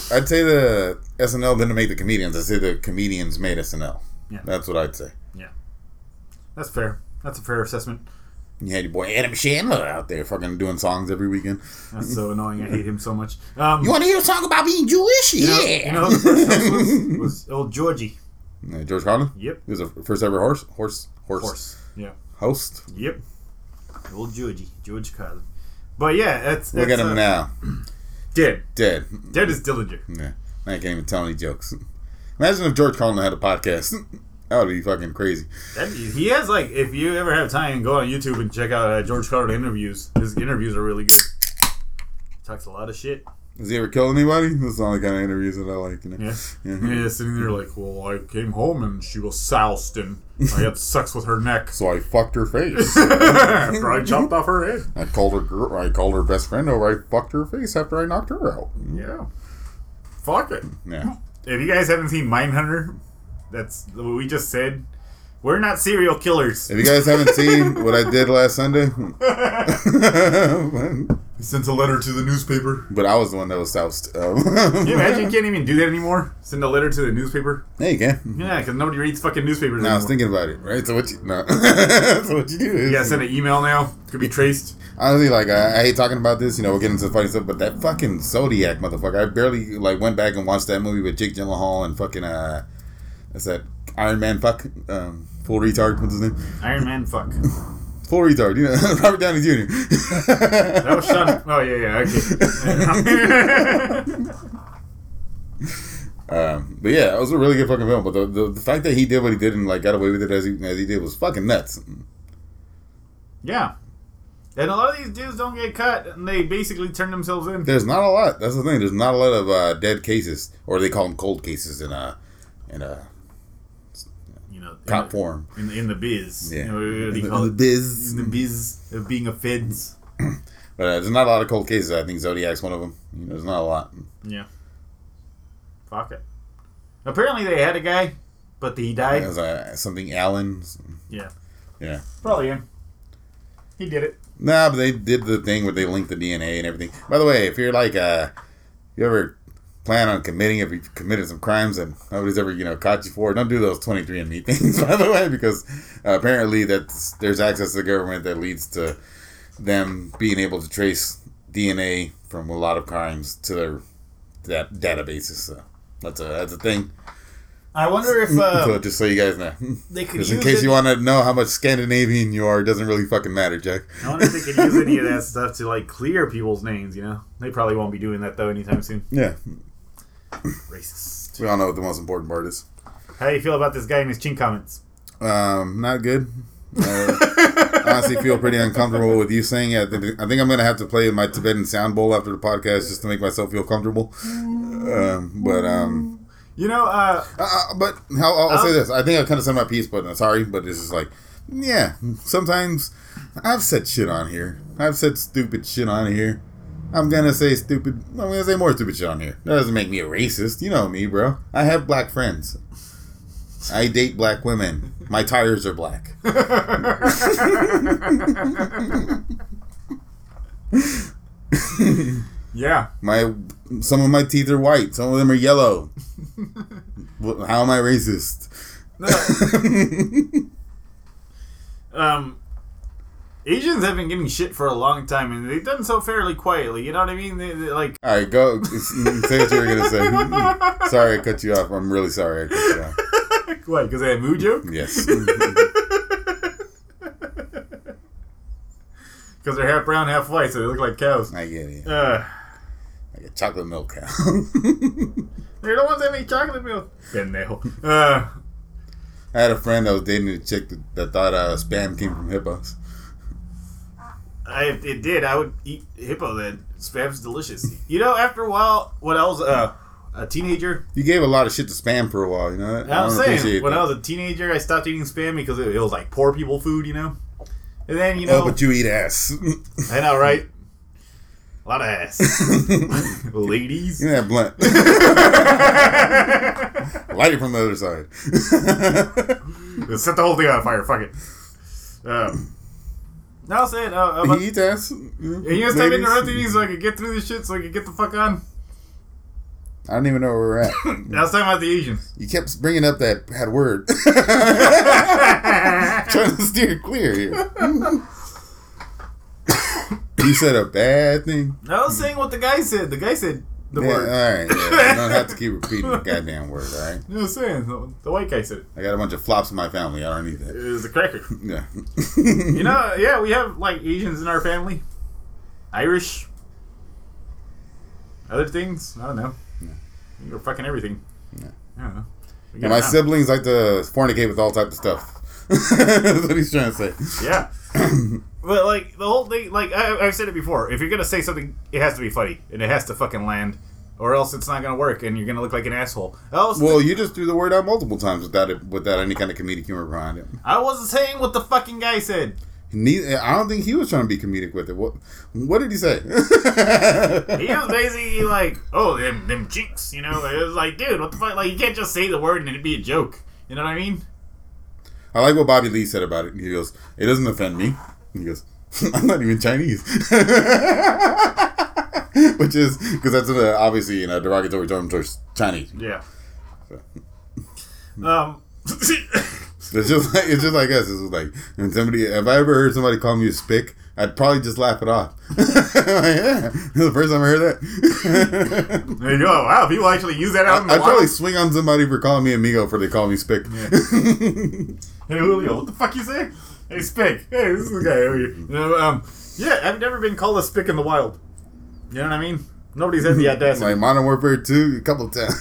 SNL didn't make the comedians. I'd say the comedians made SNL. Yeah. That's what I'd say. Yeah. That's fair. That's a fair assessment. You had your boy Adam Sandler out there fucking doing songs every weekend. That's so annoying. I hate him so much. You want to hear a song about being Jewish? You know who the first host was old Georgie. George Carlin? Yep. He was the first ever horse. Yeah. Host? Yep. Old Georgie. George Carlin. But yeah, that's Look at him now. Dead. Dead Dead as Dillinger. Yeah. I can't even tell any jokes. Imagine if George Carlin had a podcast. That would be fucking crazy. He has, like, if you ever have time, go on YouTube and check out George Carlin interviews. His interviews are really good. Talks a lot of shit. Has he ever killed anybody? That's the only kind of interviews that I like, you know? Yeah, sitting there like, well, I came home and she was soused and I had sex with her neck. So I fucked her face. After I chopped off her head. I called her best friend over. I fucked her face after I knocked her out. Yeah. Fuck it. Yeah. If you guys haven't seen Mindhunter, that's what we just said. We're not serial killers. If you guys haven't seen what I did last Sunday, I sent a letter to the newspaper. But I was the one that was soused. Can you imagine you can't even do that anymore? Send a letter to the newspaper? Yeah, you can. Yeah, because nobody reads fucking newspapers anymore. I was thinking about it, right? So what you do is... You gotta send an email now. Could be traced. Honestly, like, I hate talking about this, you know, we're getting into funny stuff, but that fucking Zodiac motherfucker, I barely, like, went back and watched that movie with Jake Gyllenhaal and fucking, what's that, Iron Man fuck, full retard, what's his name? Iron Man fuck. Full retard, you know, Robert Downey Jr. That was Sean. Oh, yeah, okay. But yeah, it was a really good fucking film, but the fact that he did what he did and, like, got away with it as he did was fucking nuts. Yeah. And a lot of these dudes don't get cut, and they basically turn themselves in. There's not a lot. That's the thing. There's not a lot of dead cases, or they call them cold cases in cop form. In the biz. Yeah. You know, what do you In call the it? biz. In the biz of being a feds. But there's not a lot of cold cases. I think Zodiac's one of them. You know, there's not a lot. Yeah. Fuck it. Apparently they had a guy, but he died. It was something Allen. Yeah. Yeah. Probably him. He did it. Nah, but they did the thing where they linked the DNA and everything. By the way, if you're like, you ever plan on committing, if you committed some crimes that nobody's ever, you know, caught you for, don't do those 23andMe things, by the way, because apparently there's access to the government that leads to them being able to trace DNA from a lot of crimes to their databases. So that's a thing. I wonder if so just so you guys know, they could just use in case it. you want to know how much Scandinavian you are, it doesn't really fucking matter, Jack. I wonder if they could use any of that stuff to like clear people's names. You know, they probably won't be doing that though anytime soon. Yeah, Racist. we all know what the most important part is. How do you feel about this guy and his chin comments? Not good. Honestly, feel pretty uncomfortable with you saying it. I think I'm gonna have to play my Tibetan sound bowl after the podcast just to make myself feel comfortable. You know, but I'll say this. I think I kind of said my piece, but sorry, but it's just like, yeah, sometimes I've said shit on here. I've said stupid shit on here. I'm gonna say more stupid shit on here. That doesn't make me a racist. You know me, bro. I have black friends. I date black women. My tires are black. Yeah. Some of my teeth are white. Some of them are yellow. How am I racist? Asians have been getting shit for a long time, and they've done so fairly quietly. You know what I mean? They like. All right, go. Say what you were gonna say. Sorry, I cut you off. I'm really sorry I cut you off. Why? Because they have moo joke? Yes. Because they're half brown, half white, so they look like cows. I get it. Uh, Like a chocolate milk cow. They're the ones that make chocolate milk. Pendejo. I had a friend that was dating a chick that thought spam came from hippos. It did. I would eat hippo then. Spam's delicious. You know, after a while, when I was a teenager... You gave a lot of shit to spam for a while, you know that? I'm saying, when I was a teenager, I stopped eating spam because it was like poor people food, you know? And then, you know... Oh, but you eat ass. I know, right? A lot of ass. Ladies. Give me that blunt. Light it from the other side. Set the whole thing on fire. Fuck it. No, I'll say it. He eats ass. And you gonna stop interrupting me so I can get through this shit so I can get the fuck on? I don't even know where we're at. I was talking about the Asians. You kept bringing up that bad word. Trying to steer clear here. You said a bad thing? I was saying what the guy said. The guy said the word. Alright, yeah. You don't have to keep repeating the goddamn word, alright? You know what I'm saying? The white guy said it. I got a bunch of flops in my family. I don't need that. It was a cracker. Yeah. You know, yeah, we have like Asians in our family. Irish. Other things. I don't know. You're fucking everything. Yeah. I don't know. And my siblings like to fornicate with all types of stuff. That's what he's trying to say. Yeah. But, like, the whole thing, like, I've said it before. If you're going to say something, it has to be funny. And it has to fucking land. Or else it's not going to work. And you're going to look like an asshole. Well, you just threw the word out multiple times without any kind of comedic humor behind it. I wasn't saying what the fucking guy said. I don't think he was trying to be comedic with it. What did he say? He was basically like, oh, them jinx, you know? It was like, dude, what the fuck? Like, you can't just say the word and it'd be a joke. You know what I mean? I like what Bobby Lee said about it. He goes, it doesn't offend me. He goes, I'm not even Chinese. Which is, because that's obviously in a derogatory term towards Chinese. Yeah. So. It's just like us. It's like when if I ever heard somebody call me a spick, I'd probably just laugh it off. Like, yeah, the first time I heard that. There you go. Wow, people actually use that out in the I'd wild. probably swing on somebody for calling me amigo for they call me spick. Yeah. Hey Julio, what the fuck you say? Hey Spick. Hey, this is the guy over here. You know, yeah, I've never been called a spick in the wild. You know what I mean? Nobody's had the audacity. Like Modern Warfare 2 a couple of times.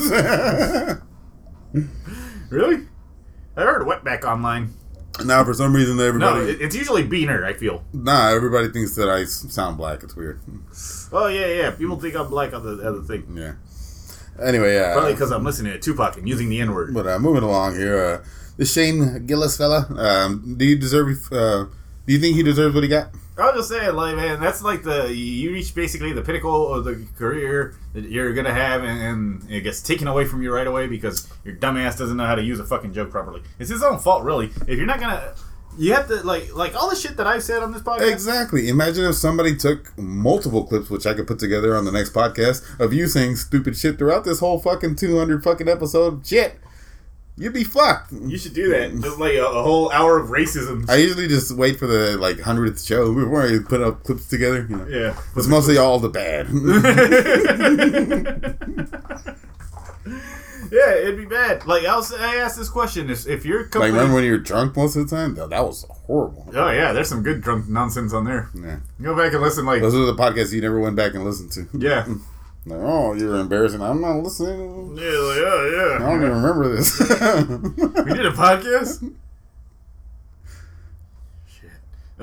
Really? I heard wetback online. Now, for some reason, everybody... No, it's usually Beaner, I feel. Nah, everybody thinks that I sound black. It's weird. Oh, yeah. People think I'm black on the other thing. Yeah. Anyway, yeah. Probably because I'm listening to Tupac and using the N-word. But moving along here, this Shane Gillis fella, do you think he deserves what he got? I was just saying, like, man, that's like you reach basically the pinnacle of the career that you're gonna have, and it gets taken away from you right away because your dumbass doesn't know how to use a fucking joke properly. It's his own fault, really. If you're not gonna, you have to like all the shit that I've said on this podcast. Exactly. Imagine if somebody took multiple clips, which I could put together on the next podcast, of you saying stupid shit throughout this whole fucking 200 fucking episode. Shit. You'd be fucked. You should do that. Just like a whole hour of racism. I usually just wait for the 100th show before I put up clips together. You know. Yeah. It's mostly all the bad. Yeah, it'd be bad. Like I asked this question: if you're company, remember when you were drunk most of the time? That was horrible. Oh yeah, there's some good drunk nonsense on there. Yeah. Go back and listen. Those are the podcasts you never went back and listened to. Yeah. Like, oh, you're embarrassing. I'm not listening. Yeah, yeah. I don't even remember this. We did a podcast? Shit.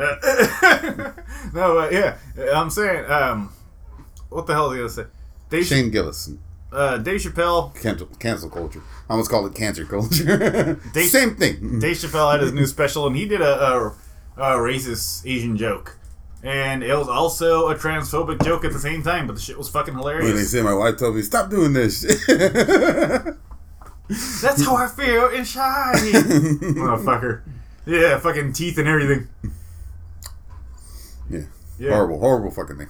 No, yeah. I'm saying, what the hell was I going to say? Shane Gillis. Dave Chappelle. Cancel culture. I almost called it cancer culture. Same thing. Dave Chappelle had his new special, and he did a racist Asian joke. And it was also a transphobic joke at the same time, but the shit was fucking hilarious. When they say my wife told me, stop doing this. That's how I feel inside. Motherfucker. Yeah, fucking teeth and everything. Yeah. Horrible fucking thing.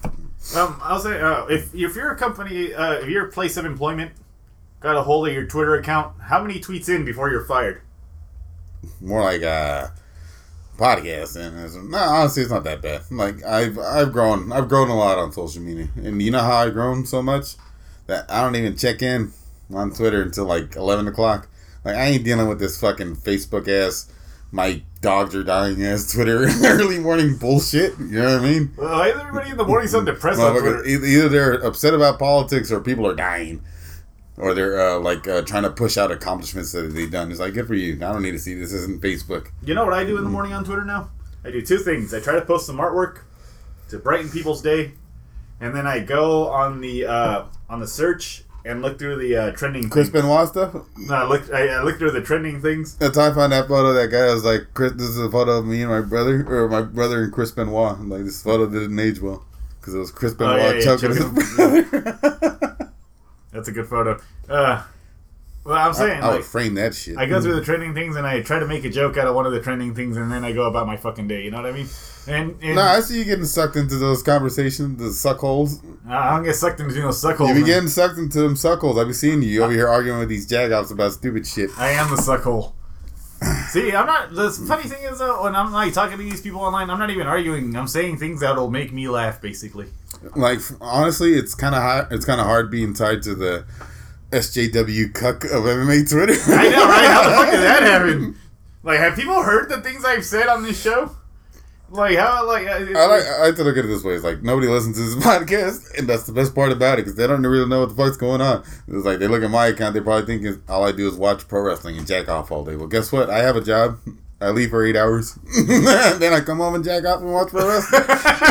I'll say if you're a company, if you're a place of employment, got a hold of your Twitter account, how many tweets in before you're fired? More like podcasting. No, honestly, it's not that bad. Like I've grown a lot on social media, and you know how I've grown so much that I don't even check in on Twitter until like 11 o'clock. Like I ain't dealing with this fucking Facebook ass, my dogs are dying ass Twitter early morning bullshit. You know what I mean? Well, why is everybody in the morning so depressed on Twitter? Either they're upset about politics or people are dying. Or they're trying to push out accomplishments that they've done. It's like, good for you. I don't need to see this. This isn't Facebook. You know what I do in the morning on Twitter now? I do two things. I try to post some artwork to brighten people's day, and then I go on the search and look through the trending. Chris things. Benoit stuff. No, I look through the trending things. That's how I found that photo. That guy was like, "Chris, this is a photo of me and my brother, or my brother and Chris Benoit." I'm like, this photo didn't age well because it was Chris Benoit choking his brother. That's a good photo. Well, I'm saying I would frame that shit. I go through the trending things and I try to make a joke out of one of the trending things, and then I go about my fucking day. You know what I mean? And no, I see you getting sucked into those conversations, the suckholes. I don't get sucked into those suckholes. You be getting sucked into them suckholes. I be seeing you over here arguing with these jagoffs about stupid shit. I am the suckhole. See, I'm not. The funny thing is, though, when I'm like talking to these people online, I'm not even arguing. I'm saying things that'll make me laugh, basically. Like, honestly, it's kind of hard being tied to the SJW cuck of MMA Twitter. I know, right? How the fuck did that happen? Like, have people heard the things I've said on this show? Like, how, like... I like to look at it this way. It's like, nobody listens to this podcast, and that's the best part about it, because they don't really know what the fuck's going on. It's like, they look at my account, they probably think all I do is watch pro wrestling and jack off all day. Well, guess what? I have a job. I leave for 8 hours. Then I come home and jack off and watch pro wrestling.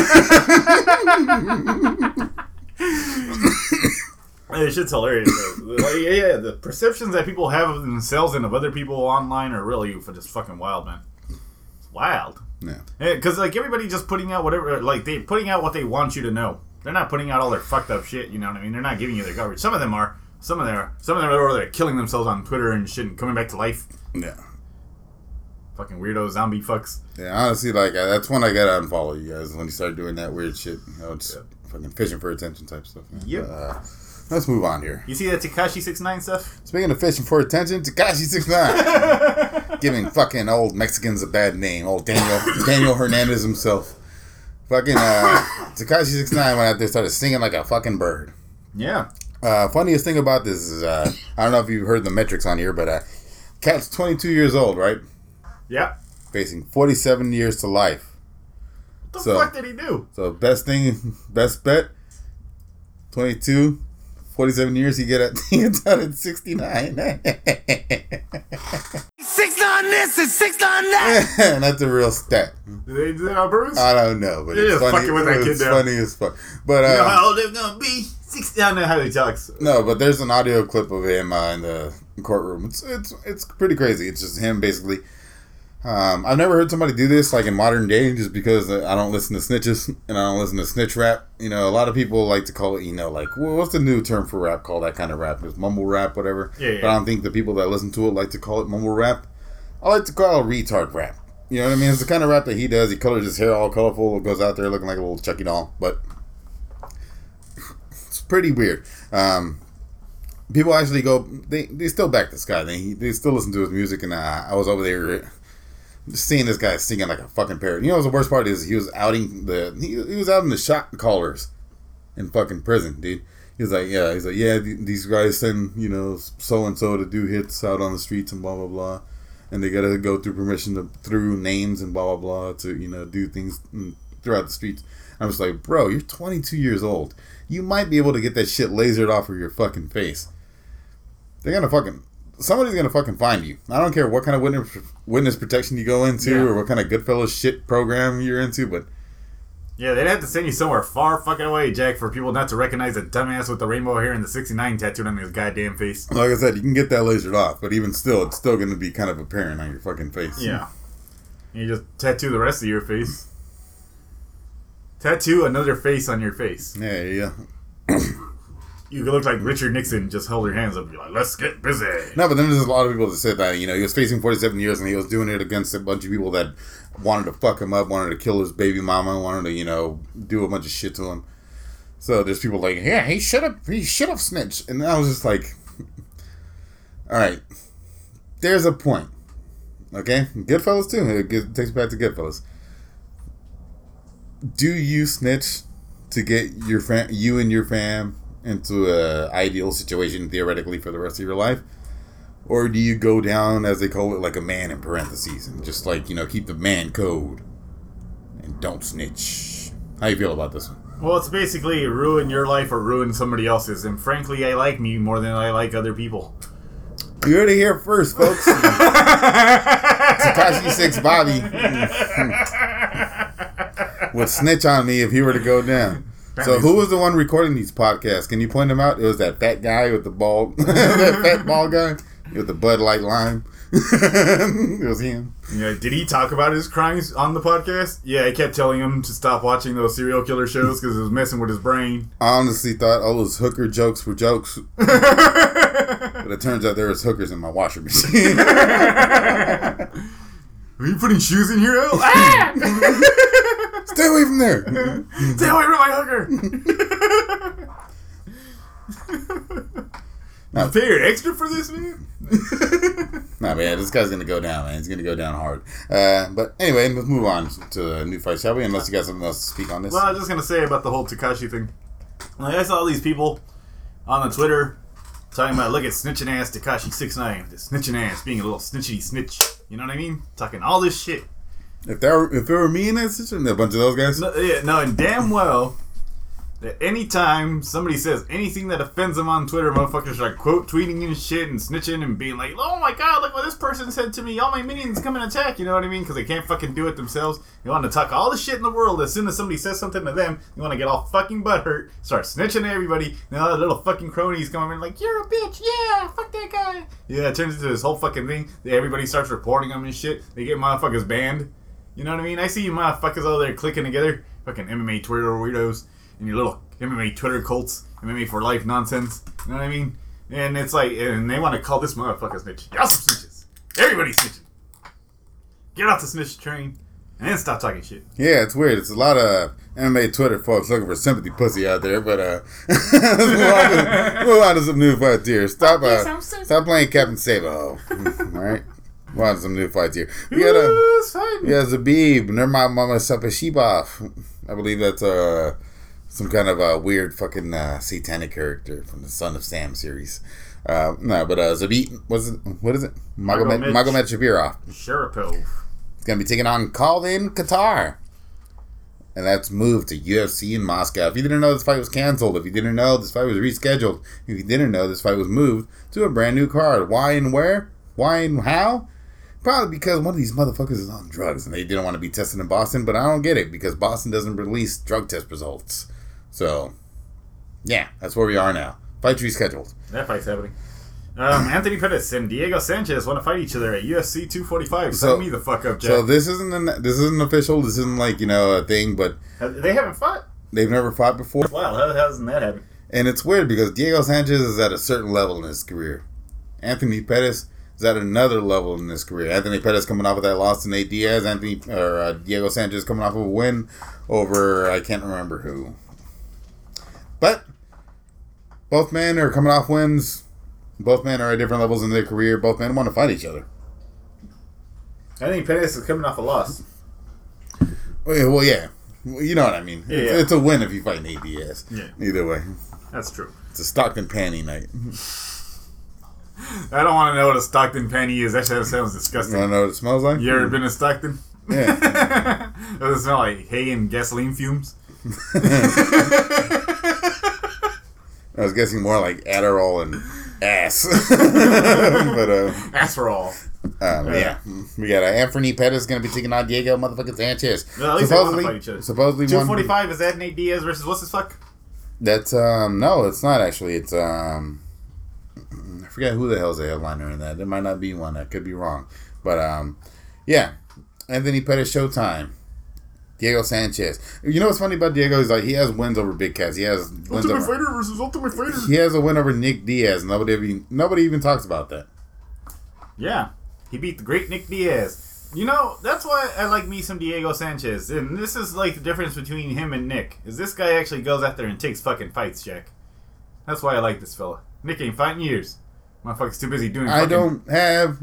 This shit's hilarious, though. Like, yeah, the perceptions that people have of themselves and of other people online are really just fucking wild, man. It's wild. Yeah. Because, like, everybody just putting out whatever, like, they're putting out what they want you to know. They're not putting out all their fucked up shit, you know what I mean? They're not giving you their coverage. Some of them are. Some of them are they're killing themselves on Twitter and shit and coming back to life. Yeah. Fucking weirdo zombie fucks. Yeah, honestly, like, that's when I gotta unfollow you guys, when you start doing that weird shit. You know, it's fucking fishing for attention type stuff. Yep. Let's move on here. You see that Tekashi 6ix9ine stuff? Speaking of fishing for attention, Tekashi 6ix9ine giving fucking old Mexicans a bad name. Old Daniel Hernandez himself. Fucking Tekashi 6ix9ine went out there and started singing like a fucking bird. Yeah. Funniest thing about this is, I don't know if you've heard the metrics on here, but Cat's 22 years old, right? Yeah. Facing 47 years to life. What the fuck did he do? So best bet, 22, 47 years, he gets out at 69. 6 on this and 6 on that. And that's a real stat. Did they do that on purpose? I don't know, but They're it's just funny. fucking with that kid It's now. funny as fuck. But You know how old they're gonna be? 60. I don't know how he talks. no, but there's an audio clip of him in the courtroom. It's pretty crazy. It's just him basically. I've never heard somebody do this like in modern day, just because I don't listen to snitches and I don't listen to snitch rap. You know, a lot of people like to call it, you know, like, well, what's the new term for rap? Call that kind of rap? It's mumble rap, whatever. Yeah. But I don't think the people that listen to it like to call it mumble rap. I like to call it retard rap. You know what I mean? It's the kind of rap that he does. He colors his hair all colorful. Goes out there looking like a little Chucky doll. But it's pretty weird. People actually go, they still back this guy. They still listen to his music. And I was over there seeing this guy singing like a fucking parrot. You know what the worst part is? He was outing he was outing the shot callers in fucking prison, dude. He's like, these guys send, you know, so and so to do hits out on the streets and blah blah blah, and they gotta go through permission through names and blah blah blah to, you know, do things throughout the streets. I'm just like, bro, you're 22 years old. You might be able to get that shit lasered off of your fucking face. Somebody's gonna fucking find you. I don't care what kind of witness protection you go into or what kind of Goodfellas shit program you're into, but yeah, they'd have to send you somewhere far fucking away, Jack, for people not to recognize a dumbass with the rainbow hair and the 69 tattooed on his goddamn face. Like I said, you can get that lasered off, but even still, it's still gonna be kind of apparent on your fucking face. Yeah. You just tattoo the rest of your face. Tattoo another face on your face. Yeah. You could look like Richard Nixon, just hold your hands up and be like, let's get busy. No, but then there's a lot of people that said that, you know, he was facing 47 years and he was doing it against a bunch of people that wanted to fuck him up, wanted to kill his baby mama, wanted to, you know, do a bunch of shit to him. So there's people like, yeah, he should have snitched. And I was just like, all right, there's a point. Okay? Goodfellas too. It takes back to Goodfellas. Do you snitch to get you and your fam into a ideal situation theoretically for the rest of your life? Or do you go down, as they call it, like a man in parentheses and just like, keep the man code and don't snitch? How you feel about this one? Well, it's basically ruin your life or ruin somebody else's. And frankly, I like me more than I like other people. You heard it here first, folks. Tekashi 6 Bobby would snitch on me if he were to go down. So who was the one recording these podcasts? Can you point him out? It was that fat guy with the bald, that fat bald guy with the Bud Light lime. It was him. Yeah, did he talk about his crimes on the podcast? Yeah, I kept telling him to stop watching those serial killer shows because it was messing with his brain. I honestly thought all those hooker jokes were jokes. But it turns out there was hookers in my washer machine. Are you putting shoes in here, Al? Ah! Stay away from there. Stay away from my hooker. Now, pay your extra for this, man? Nah, man, this guy's gonna go down, man. He's gonna go down hard. But anyway, let's move on to the new fight, shall we? Unless you got something else to speak on this. Well, I was just gonna say about the whole Tekashi thing. Like, I saw all these people on the Twitter talking about, look at snitching ass Tekashi 6ix9ine, the snitching ass being a little snitchy snitch. You know what I mean? Talking all this shit. If it were me in that situation, a bunch of those guys. No, and damn well that anytime somebody says anything that offends them on Twitter, motherfuckers start quote tweeting and shit and snitching and being like, oh my god, look what this person said to me, all my minions come and attack, you know what I mean? Because they can't fucking do it themselves. You want to talk all the shit in the world. As soon as somebody says something to them, you want to get all fucking butthurt, start snitching to everybody, and all the little fucking cronies come in like, you're a bitch, yeah, fuck that guy. Yeah, it turns into this whole fucking thing. Everybody starts reporting them and shit. They get motherfuckers banned. You know what I mean? I see you motherfuckers over there clicking together, fucking MMA Twitter weirdos, and your little MMA Twitter cults, MMA for life nonsense. You know what I mean? And it's like, and they want to call this motherfucker snitch. Y'all some snitches. Everybody's snitching. Get off the snitch train, and then stop talking shit. Yeah, it's weird. It's a lot of MMA Twitter folks looking for sympathy pussy out there, but let's move on to some new fights here. Stop playing Captain Sabo. Alright? Move on to some new fights here. We got Zabib, Nurmagomedov. I believe that's some kind of a weird fucking satanic character from the Son of Sam series. Zabib, what is it? Magomed Shabirov. Sharapov. He's going to be taking on Khalid Qatar. And that's moved to UFC in Moscow. If you didn't know this fight was canceled, if you didn't know this fight was rescheduled, if you didn't know this fight was moved to a brand new card. Why and where? Why and how? Probably because one of these motherfuckers is on drugs and they didn't want to be tested in Boston, but I don't get it because Boston doesn't release drug test results. So, yeah, that's where we are now. Fight's rescheduled. That fight's happening. Anthony Pettis and Diego Sanchez want to fight each other at UFC 245. Sign me the fuck up, Jack. So this isn't official. This isn't like, a thing, but they haven't fought. They've never fought before. Wow, how hasn't that happened? And it's weird because Diego Sanchez is at a certain level in his career. Anthony Pettis is at another level in his career. Anthony Pettis coming off of that loss to Nate Diaz. Diego Sanchez coming off of a win over I can't remember who. But both men are coming off wins. Both men are at different levels in their career. Both men want to fight each other. I think Pettis is coming off a loss. Well, yeah. You know what I mean. Yeah, it's a win if you fight Nate Diaz. Yeah. Either way. That's true. It's a Stockton panty night. I don't want to know what a Stockton panty is. That sounds disgusting. You want to know what it smells like? You ever been to Stockton? Yeah. Does it smell like hay and gasoline fumes? I was guessing more like Adderall and ass. But ass for all. Yeah. We got Anthony Pettis going to be taking on Diego motherfucking Sanchez. Well, at least they want to fight each other. Supposedly 245, is that Nate Diaz versus what's his fuck? That's, no, it's not actually. It's, I forget who the hell's the headliner in that. There might not be one. I could be wrong. But, yeah. Anthony Pettis Showtime. Diego Sanchez. You know what's funny about Diego is like he has wins over big cats. He has wins Ultimate Fighter versus Ultimate Fighter. He has a win over Nick Diaz. Nobody even talks about that. Yeah, he beat the great Nick Diaz. You know, that's why I like me some Diego Sanchez. And this is like the difference between him and Nick. Is this guy actually goes out there and takes fucking fights, Jack. That's why I like this fella. Nick ain't fighting years. Motherfucker's too busy doing fucking... I don't have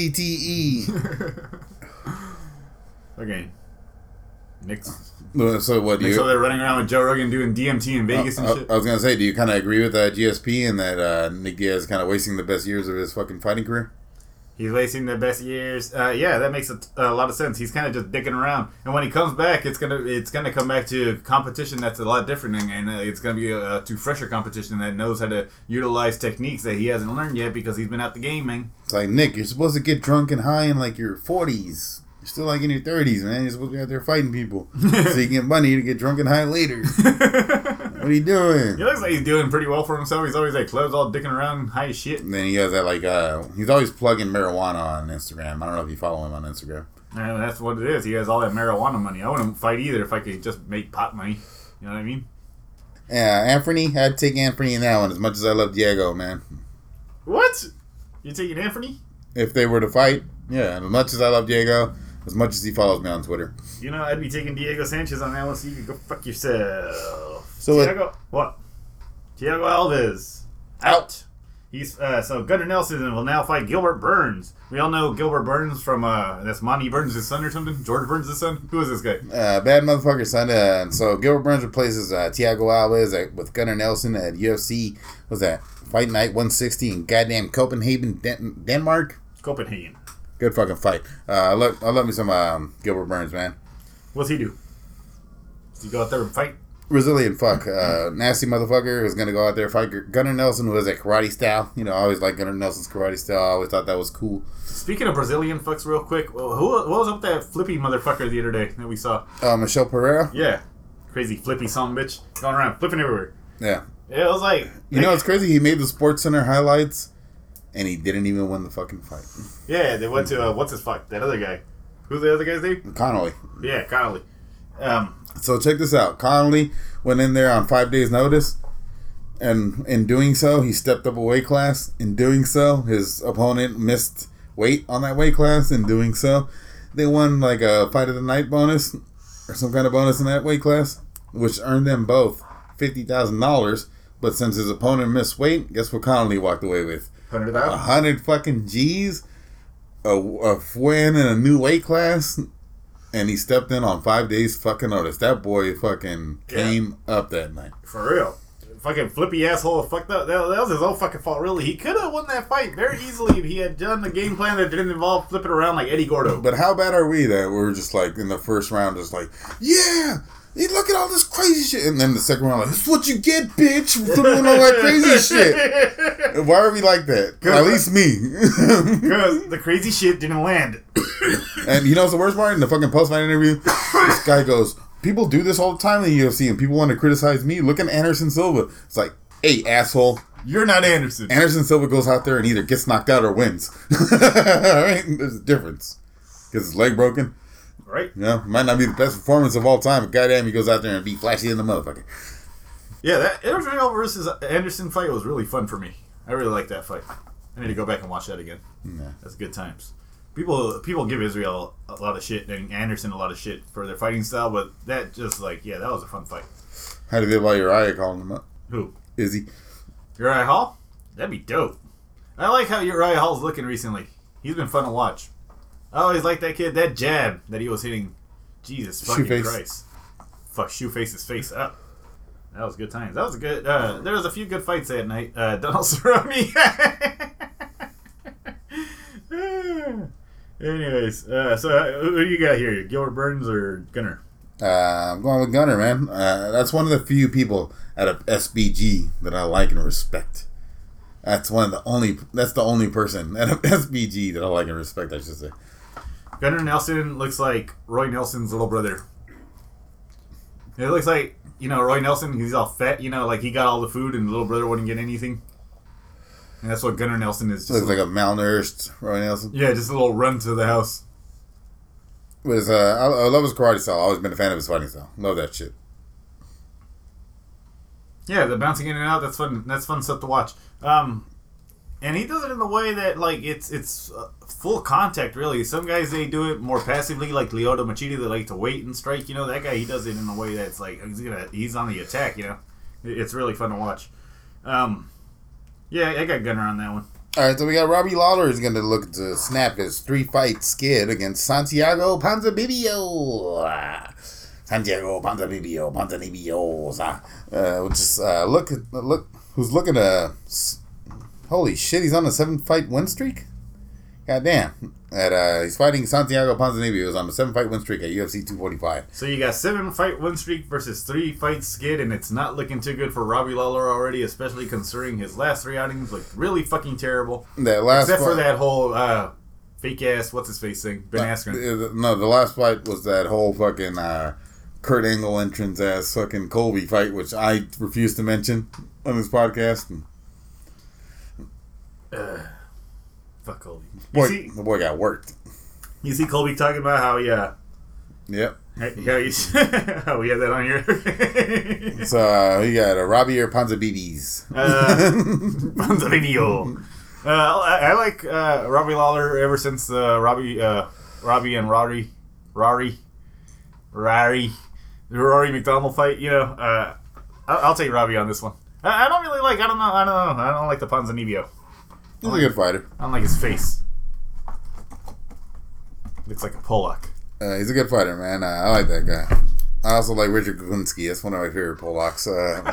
CTE. Okay. Nick's... So what do Nick's you... over there running around with Joe Rogan doing DMT in Vegas and shit. I was going to say, do you kind of agree with GSP and that Nick Diaz is kind of wasting the best years of his fucking fighting career? He's wasting the best years. Yeah, that makes a lot of sense. He's kind of just dicking around, and when he comes back, it's gonna come back to competition that's a lot different, and it's gonna be to fresher competition that knows how to utilize techniques that he hasn't learned yet because he's been out the game, man. It's like, Nick, you're supposed to get drunk and high in like your 40s. You're still like in your 30s, man. You're supposed to be out there fighting people so you can get money to get drunk and high later. What are you doing? He looks like he's doing pretty well for himself. He's always like clubs all dicking around high as shit. And then he has that like he's always plugging marijuana on Instagram. I don't know if you follow him on Instagram. And that's what it is. He has all that marijuana money. I wouldn't fight either if I could just make pot money. You know what I mean? Yeah, Anthony. I'd take Anthony in that one as much as I love Diego, man. What? You taking Anthony? If they were to fight, yeah. As much as I love Diego, as much as he follows me on Twitter. You know, I'd be taking Diego Sanchez on that one so you could go fuck yourself. So Thiago, what? Thiago Alves. Out. He's so Gunnar Nelson will now fight Gilbert Burns. We all know Gilbert Burns from that's Monty Burns' son or something. George Burns' son. Who is this guy? Bad motherfucker, son. So Gilbert Burns replaces Thiago Alves with Gunnar Nelson at UFC. What's that? Fight Night 160 in goddamn Copenhagen, Denmark. Copenhagen. Good fucking fight. I love me some Gilbert Burns, man. What's he do? Does he go out there and fight? Brazilian fuck. Nasty motherfucker who's going to go out there and fight Gunnar Nelson, who has that karate style. You know, I always like Gunnar Nelson's karate style. I always thought that was cool. Speaking of Brazilian fucks real quick, what was up with that flippy motherfucker the other day that we saw? Michelle Pereira? Yeah. Crazy flippy son bitch. Going around flipping everywhere. Yeah. Yeah, it was like... You know, it's crazy. He made the Sports Center highlights, and he didn't even win the fucking fight. Yeah, they went to, what's his fuck? That other guy. Who's the other guy's name? Connolly. Yeah, Connolly. So check this out. Connolly went in there on 5 days' notice, and in doing so, he stepped up a weight class. In doing so, his opponent missed weight on that weight class. In doing so, they won like a fight of the night bonus or some kind of bonus in that weight class, which earned them both $50,000. But since his opponent missed weight, guess what Connolly walked away with? 100,000? 100 fucking G's, a win in a new weight class, and he stepped in on 5 days fucking notice. That boy fucking came up that night. For real. Fucking flippy asshole fucked up. That was his own fucking fault, really. He could have won that fight very easily if he had done the game plan that didn't involve flipping around like Eddie Gordo. But how bad are we that we're just like, in the first round, just like, yeah! Hey, look at all this crazy shit. And then the second round, like, this is what you get, bitch, for doing all that crazy shit. Why are we like that? At least me. Because the crazy shit didn't land. And you know what's the worst part? In the fucking post-fight interview, this guy goes, people do this all the time in the UFC, and people want to criticize me. Look at Anderson Silva. It's like, hey, asshole. You're not Anderson. Anderson Silva goes out there and either gets knocked out or wins. Right? There's a difference. Gets his leg broken. Right? You know, might not be the best performance of all time, but goddamn, he goes out there and be flashy in the motherfucker. Yeah, that Israel versus Anderson fight was really fun for me. I really liked that fight. I need to go back and watch that again. Yeah. That's good times. People give Israel a lot of shit and Anderson a lot of shit for their fighting style, but that just like, yeah, that was a fun fight. How do you feel about Uriah calling him up? Who? Izzy. Uriah Hall? That'd be dope. I like how Uriah Hall's looking recently. He's been fun to watch. I always like that kid, that jab that he was hitting. Jesus fucking Shoeface. Christ. Fuck Shoeface's face up. That was good times. That was a good, there was a few good fights that night. Donald Cerrone. Anyways, so who do you got here? Gilbert Burns or Gunnar? I'm going with Gunnar, man. That's one of the few people out of SBG that I like and respect. That's the only person out of SBG that I like and respect, I should say. Gunnar Nelson looks like Roy Nelson's little brother. It looks like, Roy Nelson, he's all fat, like he got all the food and the little brother wouldn't get anything. And that's what Gunnar Nelson is. Looks like a malnourished Roy Nelson. Yeah, just a little run to the house. But I love his karate style. I've always been a fan of his fighting style. Love that shit. Yeah, the bouncing in and out, that's fun stuff to watch. And he does it in the way that, like, it's full contact, really. Some guys, they do it more passively, like Lyoto Machida, they like to wait and strike. You know, that guy, he does it in a way that's like, he's on the attack, you know. It's really fun to watch. Yeah, I got Gunner on that one. Alright, so we got Robbie Lawler is going to look to snap his 3-fight skid against Santiago Ponzinibbio. Santiago Ponzinibbio. Look, who's looking to... Holy shit, he's on a 7-fight win streak? Goddamn. He's fighting Santiago Ponzinibbio. He's on a 7-fight win streak at UFC 245. So you got 7-fight win streak versus 3-fight skid, and it's not looking too good for Robbie Lawler already, especially considering his last 3 outings looked really fucking terrible. Except for that whole fake-ass, what's-his-face thing, Ben Askren. No, the last fight was that whole fucking Kurt Angle entrance-ass fucking Colby fight, which I refuse to mention on this podcast. Fuck Colby. The boy got worked. You see Colby talking about how, Yep. how we have that on here. So, he got Robbie or Ponzinibbio. Ponzinibbio. I like Robbie Lawler ever since Robbie and Rory McDonald fight. You know, I'll take Robbie on this one. I don't really like. I don't know. I don't like the Ponzinibbio. He's a good fighter. I don't like his face. Looks like a Polak. He's a good fighter, man. I like that guy. I also like Richard Kukunski. That's one of my favorite Polacks.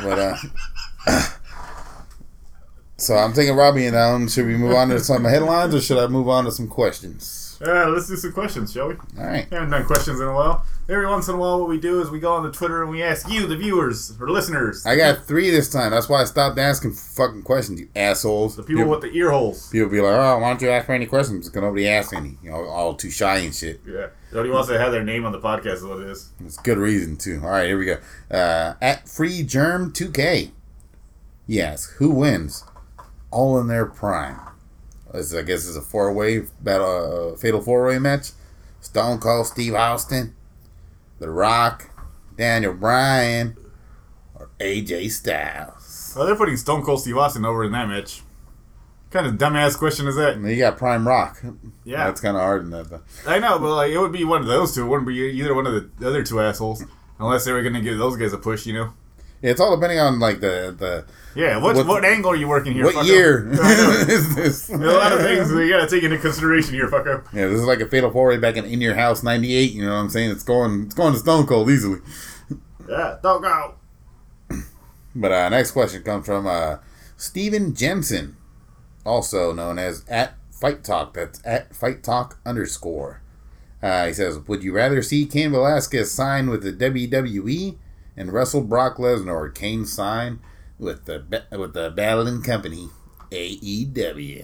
So I'm taking Robbie in that one. Should we move on to some headlines, or should I move on to some questions? Let's do some questions, shall we? All right. I haven't done questions in a while. Every once in a while, what we do is we go on the Twitter and we ask you, the viewers or listeners. I got 3 this time. That's why I stopped asking fucking questions, you assholes. The people with the ear holes. People be like, oh, why don't you ask me any questions? Because nobody asks any. You know, all too shy and shit. Yeah. Nobody wants to have their name on the podcast is what it is. It's good reason, too. All right, here we go. At FreeGerm2K. Yes, who wins? All in their prime. I guess it's a 4-way battle, fatal 4-way match. Stone Cold Steve Austin, The Rock, Daniel Bryan, or AJ Styles. Well, they're putting Stone Cold Steve Austin over in that match. What kind of dumbass question is that? And you got Prime Rock. Yeah. That's kind of hard in that, though. I know, but like it would be one of those two. It wouldn't be either one of the other 2 assholes. Unless they were going to give those guys a push, you know? Yeah, it's all depending on, like, the yeah, what angle are you working here, what year is this? There's a lot of things that you got to take into consideration here, fucker. Yeah, this is like a fatal 4-way back in Your House 98, you know what I'm saying? It's going to Stone Cold easily. Yeah, don't go. But next question comes from Steven Jensen, also known as @FightTalk. That's @FightTalk_. He says, would you rather see Cain Velasquez sign with the WWE and wrestle Brock Lesnar, or Cain sign with the battling company AEW?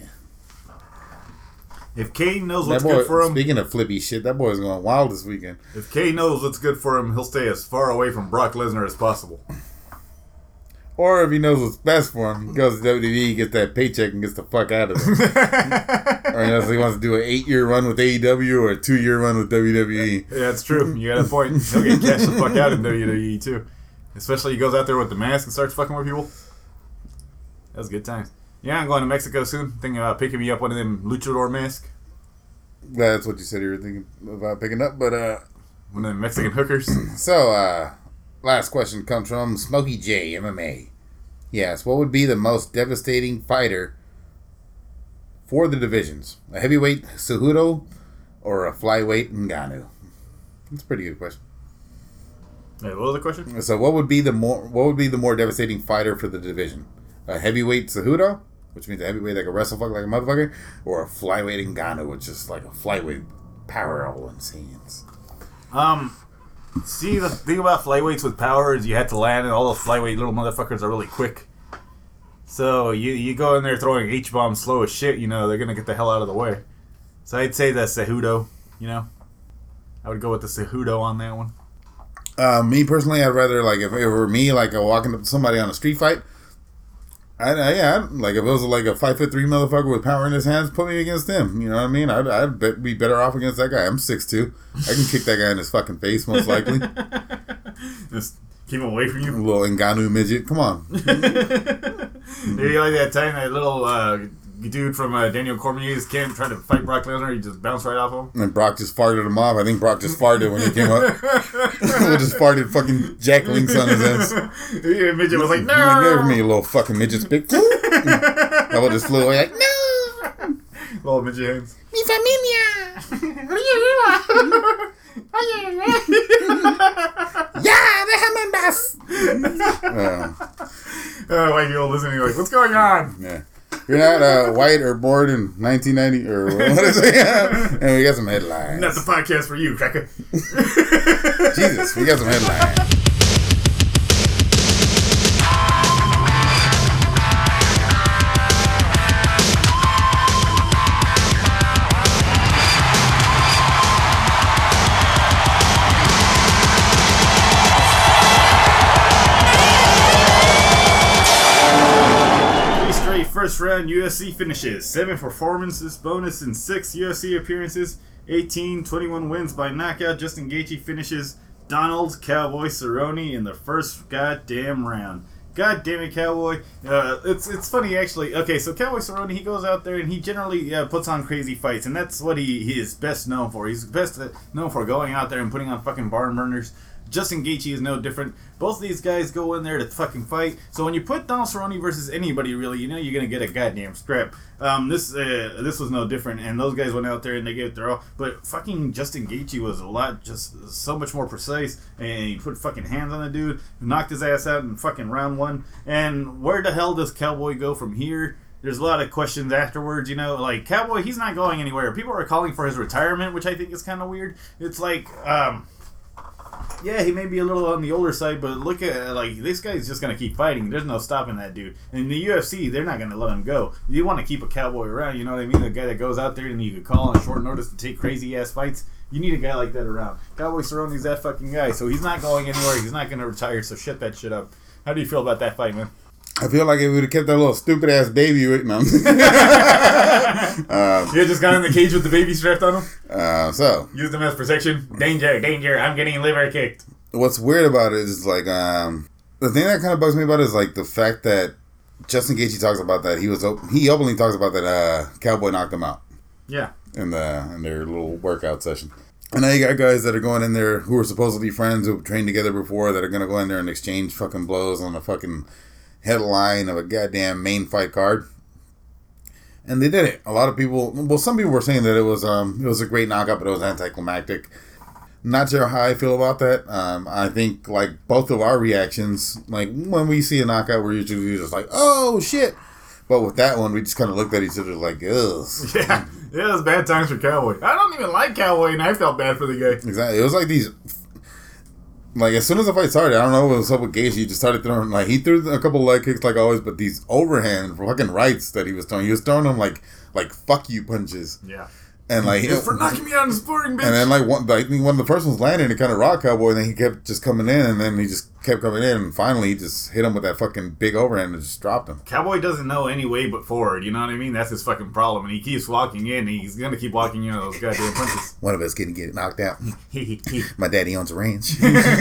If Cain knows what's good for him... Speaking of flippy shit, that boy's going wild this weekend. If Cain knows what's good for him, he'll stay as far away from Brock Lesnar as possible. Or if he knows what's best for him, he goes to WWE, gets that paycheck, and gets the fuck out of there. Or unless he wants to do an 8-year run with AEW or a 2-year run with WWE. Yeah, that's true. You got a point. He'll get cashed the fuck out in WWE, too. Especially he goes out there with the mask and starts fucking with people. That's good times. Yeah, I'm going to Mexico soon. Thinking about picking me up one of them luchador masks. That's what you said you were thinking about picking up, but one of them Mexican hookers. So, last question comes from Smokey J, MMA. Yes, what would be the most devastating fighter for the divisions? A heavyweight Cejudo or a flyweight Ngannou? That's a pretty good question. Hey, what was the question? So, what would be the more devastating fighter for the division? A heavyweight Cejudo, which means a heavyweight that can wrestle fuck like a motherfucker, or a flyweight Ngannou, which is like a flyweight power all in his hands. See, the thing about flyweights with power is you have to land, and all those flyweight little motherfuckers are really quick. So you go in there throwing H-bombs slow as shit, you know, they're going to get the hell out of the way. So I'd say the Cejudo, you know. I would go with the Cejudo on that one. Me personally, I'd rather, like, if it were me, like, walking up to somebody on a street fight, like, if it was like a 5'3" motherfucker with power in his hands, put me against him. You know what I mean? I'd be better off against that guy. I'm 6'2". I can kick that guy in his fucking face, most likely. Just keep him away from you. A little Ngannou midget. Come on. Maybe like that time that little dude from Daniel Cormier's camp tried to fight Brock Lesnar. He just bounced right off him. And Brock just farted him off. I think Brock just farted when he came up. He just farted fucking Jack Link's on his ass. Yeah, midget was like, no! Like, never me, you little fucking midget spit. That one just flew away like, no! Little midget hands. Mi familia! Yeah, déjame en paz! White people listening like, what's going on? Yeah. You're not white or born in 1990 or what is it? And we got some headlines. That's a podcast for you, cracker. Jesus, we got some headlines. First round UFC finishes, 7 performances bonus in 6 UFC appearances, 21 wins by knockout. Justin Gaethje finishes Donald Cowboy Cerrone in the first goddamn round. God damn it, Cowboy. It's funny, actually. Okay, so Cowboy Cerrone, he goes out there and he generally puts on crazy fights, and that's what he is best known for. He's best known for going out there and putting on fucking barn burners. Justin Gaethje is no different. Both of these guys go in there to fucking fight. So when you put Donald Cerrone versus anybody, really, you know you're going to get a goddamn scrap. This was no different, and those guys went out there and they gave it their all. But fucking Justin Gaethje was just so much more precise, and he put fucking hands on the dude, knocked his ass out in fucking round 1. And where the hell does Cowboy go from here? There's a lot of questions afterwards, you know, like, Cowboy, he's not going anywhere. People are calling for his retirement, which I think is kind of weird. It's like, yeah, he may be a little on the older side, but look at, like, this guy's just going to keep fighting. There's no stopping that dude. In the UFC, they're not going to let him go. You want to keep a Cowboy around, you know what I mean? A guy that goes out there and you could call on short notice to take crazy-ass fights. You need a guy like that around. Cowboy Cerrone's that fucking guy, so he's not going anywhere. He's not going to retire, so shut that shit up. How do you feel about that fight, man? I feel like if we would have kept that little stupid-ass baby with me. You just got in the cage with the baby strapped on him? So. Used them as protection. Danger, danger, I'm getting liver kicked. What's weird about it is, like, the thing that kind of bugs me about it is, like, the fact that Justin Gaethje talks about that. He openly talks about that Cowboy knocked him out. Yeah. In their little workout session. And now you got guys that are going in there who are supposedly friends who have trained together before that are going to go in there and exchange fucking blows on a fucking headline of a goddamn main fight card. And they did it. A lot of people, well, some people were saying that it was a great knockout, but it was anticlimactic. Not sure how I feel about that. I think, like, both of our reactions, like, when we see a knockout, we're usually just like, oh, shit. But with that one, we just kind of looked at each other like, ugh. Yeah, it was bad times for Cowboy. I don't even like Cowboy, and I felt bad for the guy. Exactly. It was like these... Like, as soon as the fight started, I don't know what was up with Gaethje. He just started throwing, like, he threw a couple leg kicks like always, but these overhand fucking rights that he was throwing them like fuck you punches. Yeah. And, like, it's for knocking me out in the sporting, bitch. And then, like, I think one of the first ones landed, it kind of rocked Cowboy, and then he kept just coming in, and then he just kept coming in, and finally he just hit him with that fucking big overhand and just dropped him. Cowboy doesn't know any way but forward, you know what I mean? That's his fucking problem, and he keeps walking in, and he's gonna keep walking in those goddamn punches. One of us can get knocked out. My daddy owns a ranch.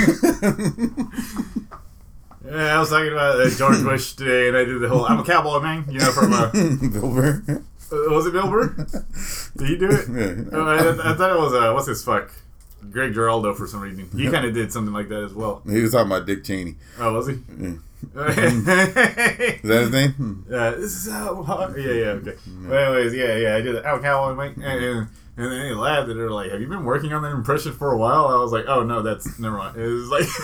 Yeah, I was talking about George Bush today, and I did the whole, I'm a cowboy, man, you know, from Bill Burr. Was it Bill Burr? Did he do it? Yeah. I thought it was, what's his fuck? Greg Giraldo for some reason. He kind of did something like that as well. He was talking about Dick Cheney. Oh, was he? Yeah. Is that his name? This is how hard. Yeah, okay. But anyways, yeah, I did it. Oh, cowboy, mate. And then he laughed and they were like, have you been working on that impression for a while? I was like, oh, no, never mind. It was like...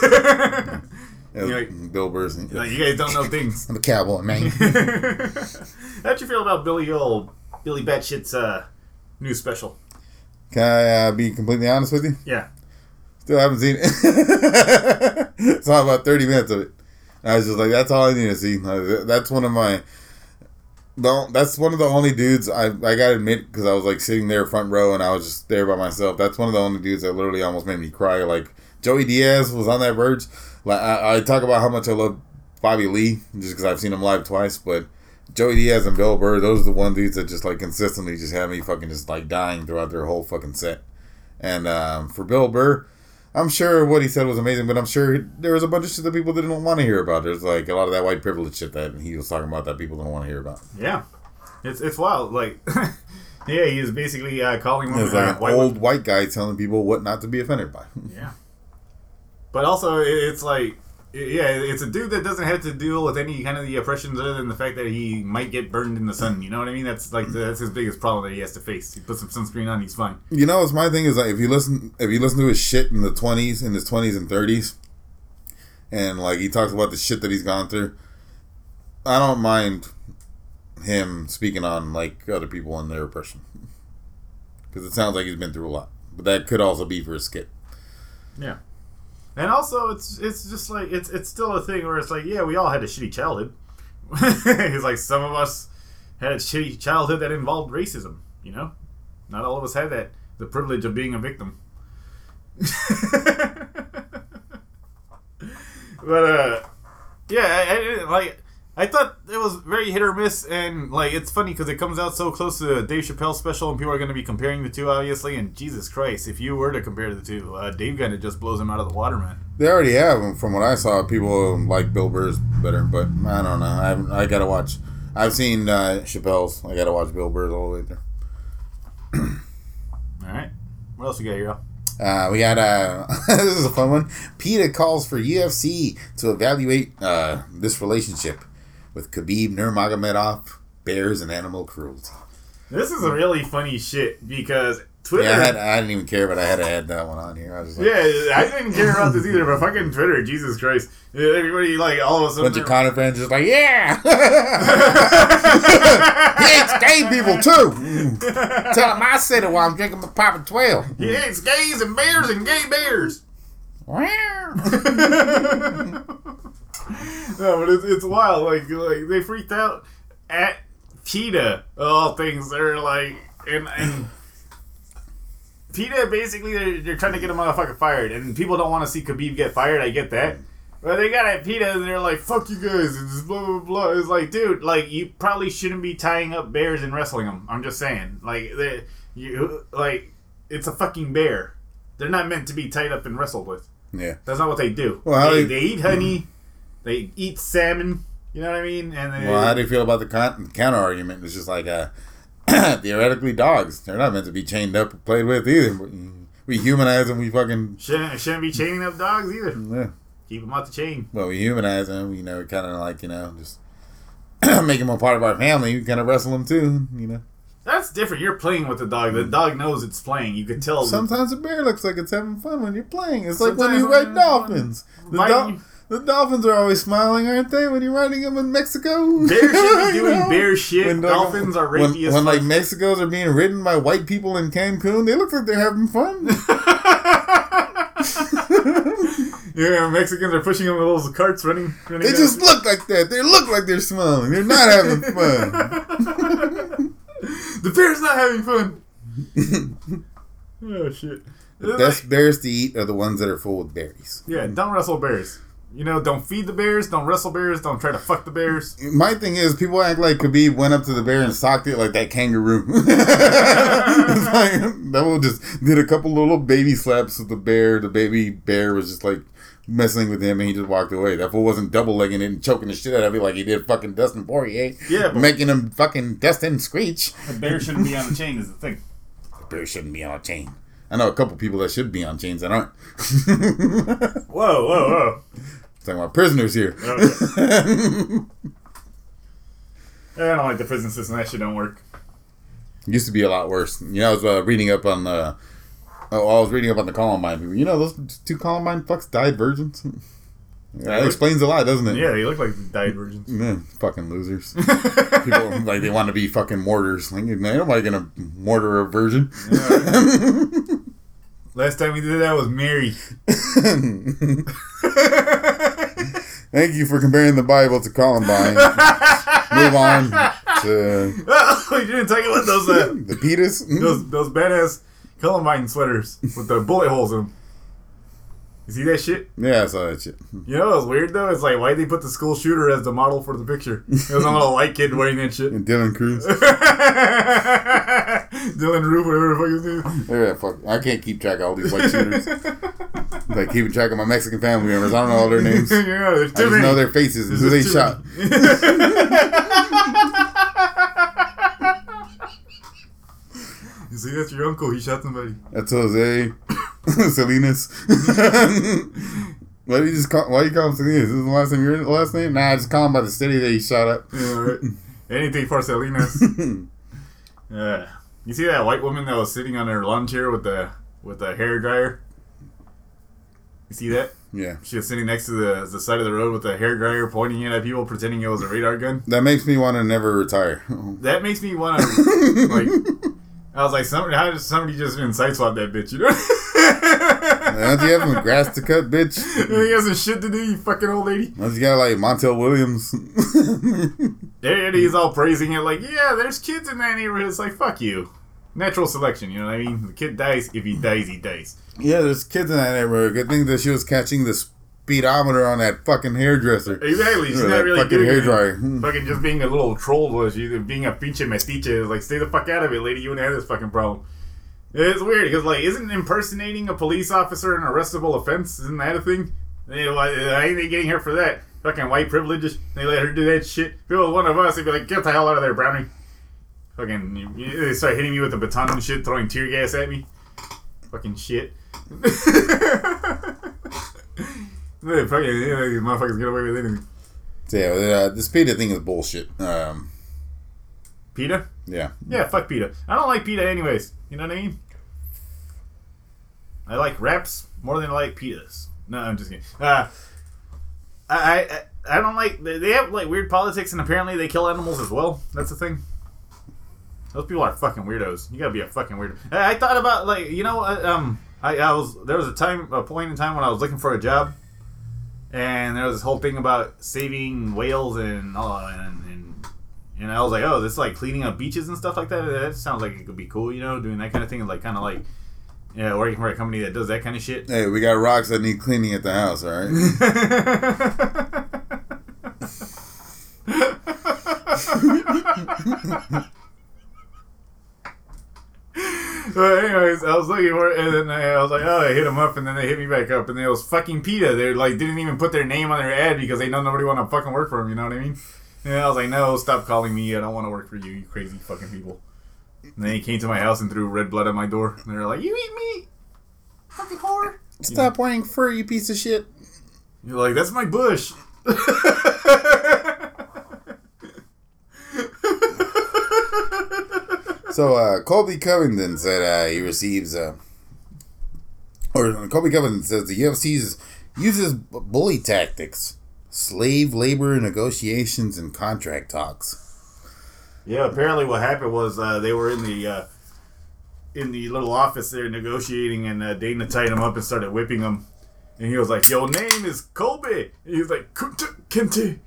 Bill Burr. Like, you guys don't know things. I'm a cowboy, man. How'd you feel about Billy Batshit's new special? Can I be completely honest with you? Yeah. Still haven't seen it. Saw about 30 minutes of it. I was just like, that's all I need to see. That's one of my... That's one of the only dudes, I gotta admit, because I was like sitting there front row and I was just there by myself. That's one of the only dudes that literally almost made me cry. Like, Joey Diaz was on that verge. Like, I talk about how much I love Bobby Lee, just because I've seen him live twice, but Joey Diaz and Bill Burr, those are the one dudes that just, like, consistently just had me fucking just, like, dying throughout their whole fucking set. And for Bill Burr, I'm sure what he said was amazing, but I'm sure there was a bunch of shit that people didn't want to hear about. There's, like, a lot of that white privilege shit that he was talking about that people don't want to hear about. Yeah. It's wild. Like, yeah, he's basically calling women It's like an white old women. white guy telling people what not to be offended by. Yeah. But also, it's like, yeah, it's a dude that doesn't have to deal with any kind of the oppressions other than the fact that he might get burned in the sun. You know what I mean? That's like that's his biggest problem that he has to face. He puts some sunscreen on, he's fine. You know, it's my thing is like if you listen to his shit in his 20s and 30s, and like he talks about the shit that he's gone through, I don't mind him speaking on like other people and their oppression because it sounds like he's been through a lot. But that could also be for a skit. Yeah. And also, it's just like, it's still a thing where it's like, yeah, we all had a shitty childhood. It's like some of us had a shitty childhood that involved racism, you know? Not all of us had that, the privilege of being a victim. But, yeah, I thought it was very hit or miss, and like it's funny because it comes out so close to Dave Chappelle's special, and people are going to be comparing the two, obviously. And Jesus Christ, if you were to compare the two, Dave kind of just blows him out of the water, man. They already have, and from what I saw, people like Bill Burr's better, but I don't know. I gotta watch. I've seen Chappelle's. I gotta watch Bill Burr's all the way through. All right, what else you got here? We got this is a fun one. PETA calls for UFC to evaluate this relationship with Khabib Nurmagomedov, bears and animal cruelty. This is a really funny shit because Twitter. Yeah, I didn't even care, but I had to add that one on here. I was like, yeah, I didn't care about this either, but fucking Twitter, Jesus Christ. Everybody, like, all of a sudden. bunch of Conor fans just like, yeah! He hates gay people, too! Tell him I said it while I'm drinking my Papa 12. He hates gays and bears and gay bears. No, but it's wild. Like they freaked out at PETA, all things. They're like, and PETA basically they're trying to get a motherfucker fired, and people don't want to see Khabib get fired. I get that, but they got at PETA and they're like, "Fuck you guys!" And just blah blah blah. It's like, dude, like you probably shouldn't be tying up bears and wrestling them. I'm just saying, it's a fucking bear. They're not meant to be tied up and wrestled with. Yeah. That's not what they do. Well, they eat honey. They eat salmon. You know what I mean? And how do you feel about the counter argument? It's just like, theoretically, dogs. They're not meant to be chained up or played with either. We humanize them. We fucking... Shouldn't be chaining up dogs either. Yeah. Keep them out the chain. Well, we humanize them. You know, kind of like, you know, just make them a part of our family. We kind of wrestle them too, you know. That's different. You're playing with the dog. The dog knows it's playing. You can tell. Sometimes a bear looks like it's having fun when you're playing. It's like when you ride dolphins. The dolphins are always smiling, aren't they, when you're riding them in Mexico? Bears should be doing bear shit. When dolphins are rapey as fuck. When, like, Mexicos are being ridden by white people in Cancun, they look like they're having fun. Yeah, Mexicans are pushing them with those carts running they just look like that. They look like they're smiling. They're not having fun. The bear's not having fun. Oh, shit. The best bears to eat are the ones that are full with berries. Yeah, don't wrestle bears. You know, don't feed the bears, don't wrestle bears, don't try to fuck the bears. My thing is, people act like Khabib went up to the bear and socked it like that kangaroo. That one just did a couple little baby slaps with the bear. The baby bear was just like messing with him and he just walked away. That fool wasn't double-legging it and choking the shit out of it like he did fucking Dustin Poirier. Yeah, making him fucking Dustin screech. The bear shouldn't be on the chain is the thing. The bear shouldn't be on a chain. I know a couple people that should be on chains that aren't. Whoa. Talking about prisoners here. Okay. I don't like the prison system. That shit don't work. Used to be a lot worse. You know, I was reading up on the Columbine people. You know, those two Columbine fucks died virgins. That explains a lot, doesn't it? Yeah, they look like died virgins. Yeah, fucking losers. People like they want to be fucking mortars. Like, nobody gonna mortar a virgin. Yeah. Last time we did that was Mary. Thank you for comparing the Bible to Columbine. Move on to. You didn't talk about those the PETAs. Those badass Columbine sweaters with the bullet holes in them. You see that shit? Yeah, I saw that shit. You know what's weird though? It's like, why'd they put the school shooter as the model for the picture? There was a little white kid wearing that shit. And Dylan Cruz. Dylan Roof, whatever the fuck his name. Yeah, fuck. I can't keep track of all these white shooters. Like keeping track of my Mexican family members. I don't know all their names. Yeah, I just know their faces and who they shot. You see, that's your uncle. He shot somebody. That's Jose Salinas. Why do you call him Salinas? Is this the last name? Your last name? Nah, I just call him by the city that he shot up. Yeah, right. Anything for Salinas. Yeah. You see that white woman that was sitting on her lawn chair with the hair dryer? You see that? Yeah. She was sitting next to the side of the road with the hair dryer, pointing it at people, pretending it was a radar gun. That makes me want to never retire. That makes me want to, like... I was like, how does somebody just inside swap that bitch, you know? Don't you have some grass to cut, bitch? You got some shit to do, you fucking old lady. Don't you got like Montel Williams? And he's all praising it like, yeah, there's kids in that neighborhood. It's like, fuck you. Natural selection, you know what I mean? The kid dies. If he dies, he dies. Yeah, there's kids in that neighborhood. Good thing that she was catching the speedometer on that fucking hairdresser. Exactly. She's not really fucking doing hair it. dryer. Fucking just being a little troll was she being a pinche mestiche. It's like, stay the fuck out of it, lady. You wouldn't have this fucking problem. It's weird because, like, isn't impersonating a police officer an arrestable offense? Isn't that a thing? Why ain't they getting her for that? Fucking white privileges. They let her do that shit. If it was one of us, they'd be like, get the hell out of there, Brownie. Fucking, they start hitting me with the baton and shit, throwing tear gas at me. Fucking shit. Fucking, these motherfuckers get away with anything. So yeah, this PETA thing is bullshit. PETA? Yeah. Yeah, fuck PETA. I don't like PETA anyways. You know what I mean? I like raps more than I like PETAs. No, I'm just kidding. I don't like... They have, like, weird politics, and apparently they kill animals as well. That's the thing. Those people are fucking weirdos. You gotta be a fucking weirdo. I thought about, like, you know, there was a point in time when I was looking for a job, and there was this whole thing about saving whales and I was like, oh, this is like cleaning up beaches and stuff like that. That sounds like it could be cool, you know, doing that kind of thing, like kind of like, yeah, working for a company that does that kind of shit. Hey, we got rocks that need cleaning at the house, all right? But anyways, I was looking for it, and then I was like, oh, I hit them up, and then they hit me back up, and it was fucking PETA. They like didn't even put their name on their ad because they know nobody want to fucking work for them. You know what I mean? And I was like, no, stop calling me. I don't want to work for you, you crazy fucking people. And then he came to my house and threw red blood at my door, and they were like, you eat meat, fucking whore. Stop wearing fur, you piece of shit. You're like, that's my bush. So, Colby Covington said he receives, Colby Covington says the UFC uses bully tactics, slave labor negotiations, and contract talks. Yeah, apparently what happened was they were in the little office there negotiating, and Dana tied him up and started whipping him. And he was like, your name is Colby. And he was like, Kente.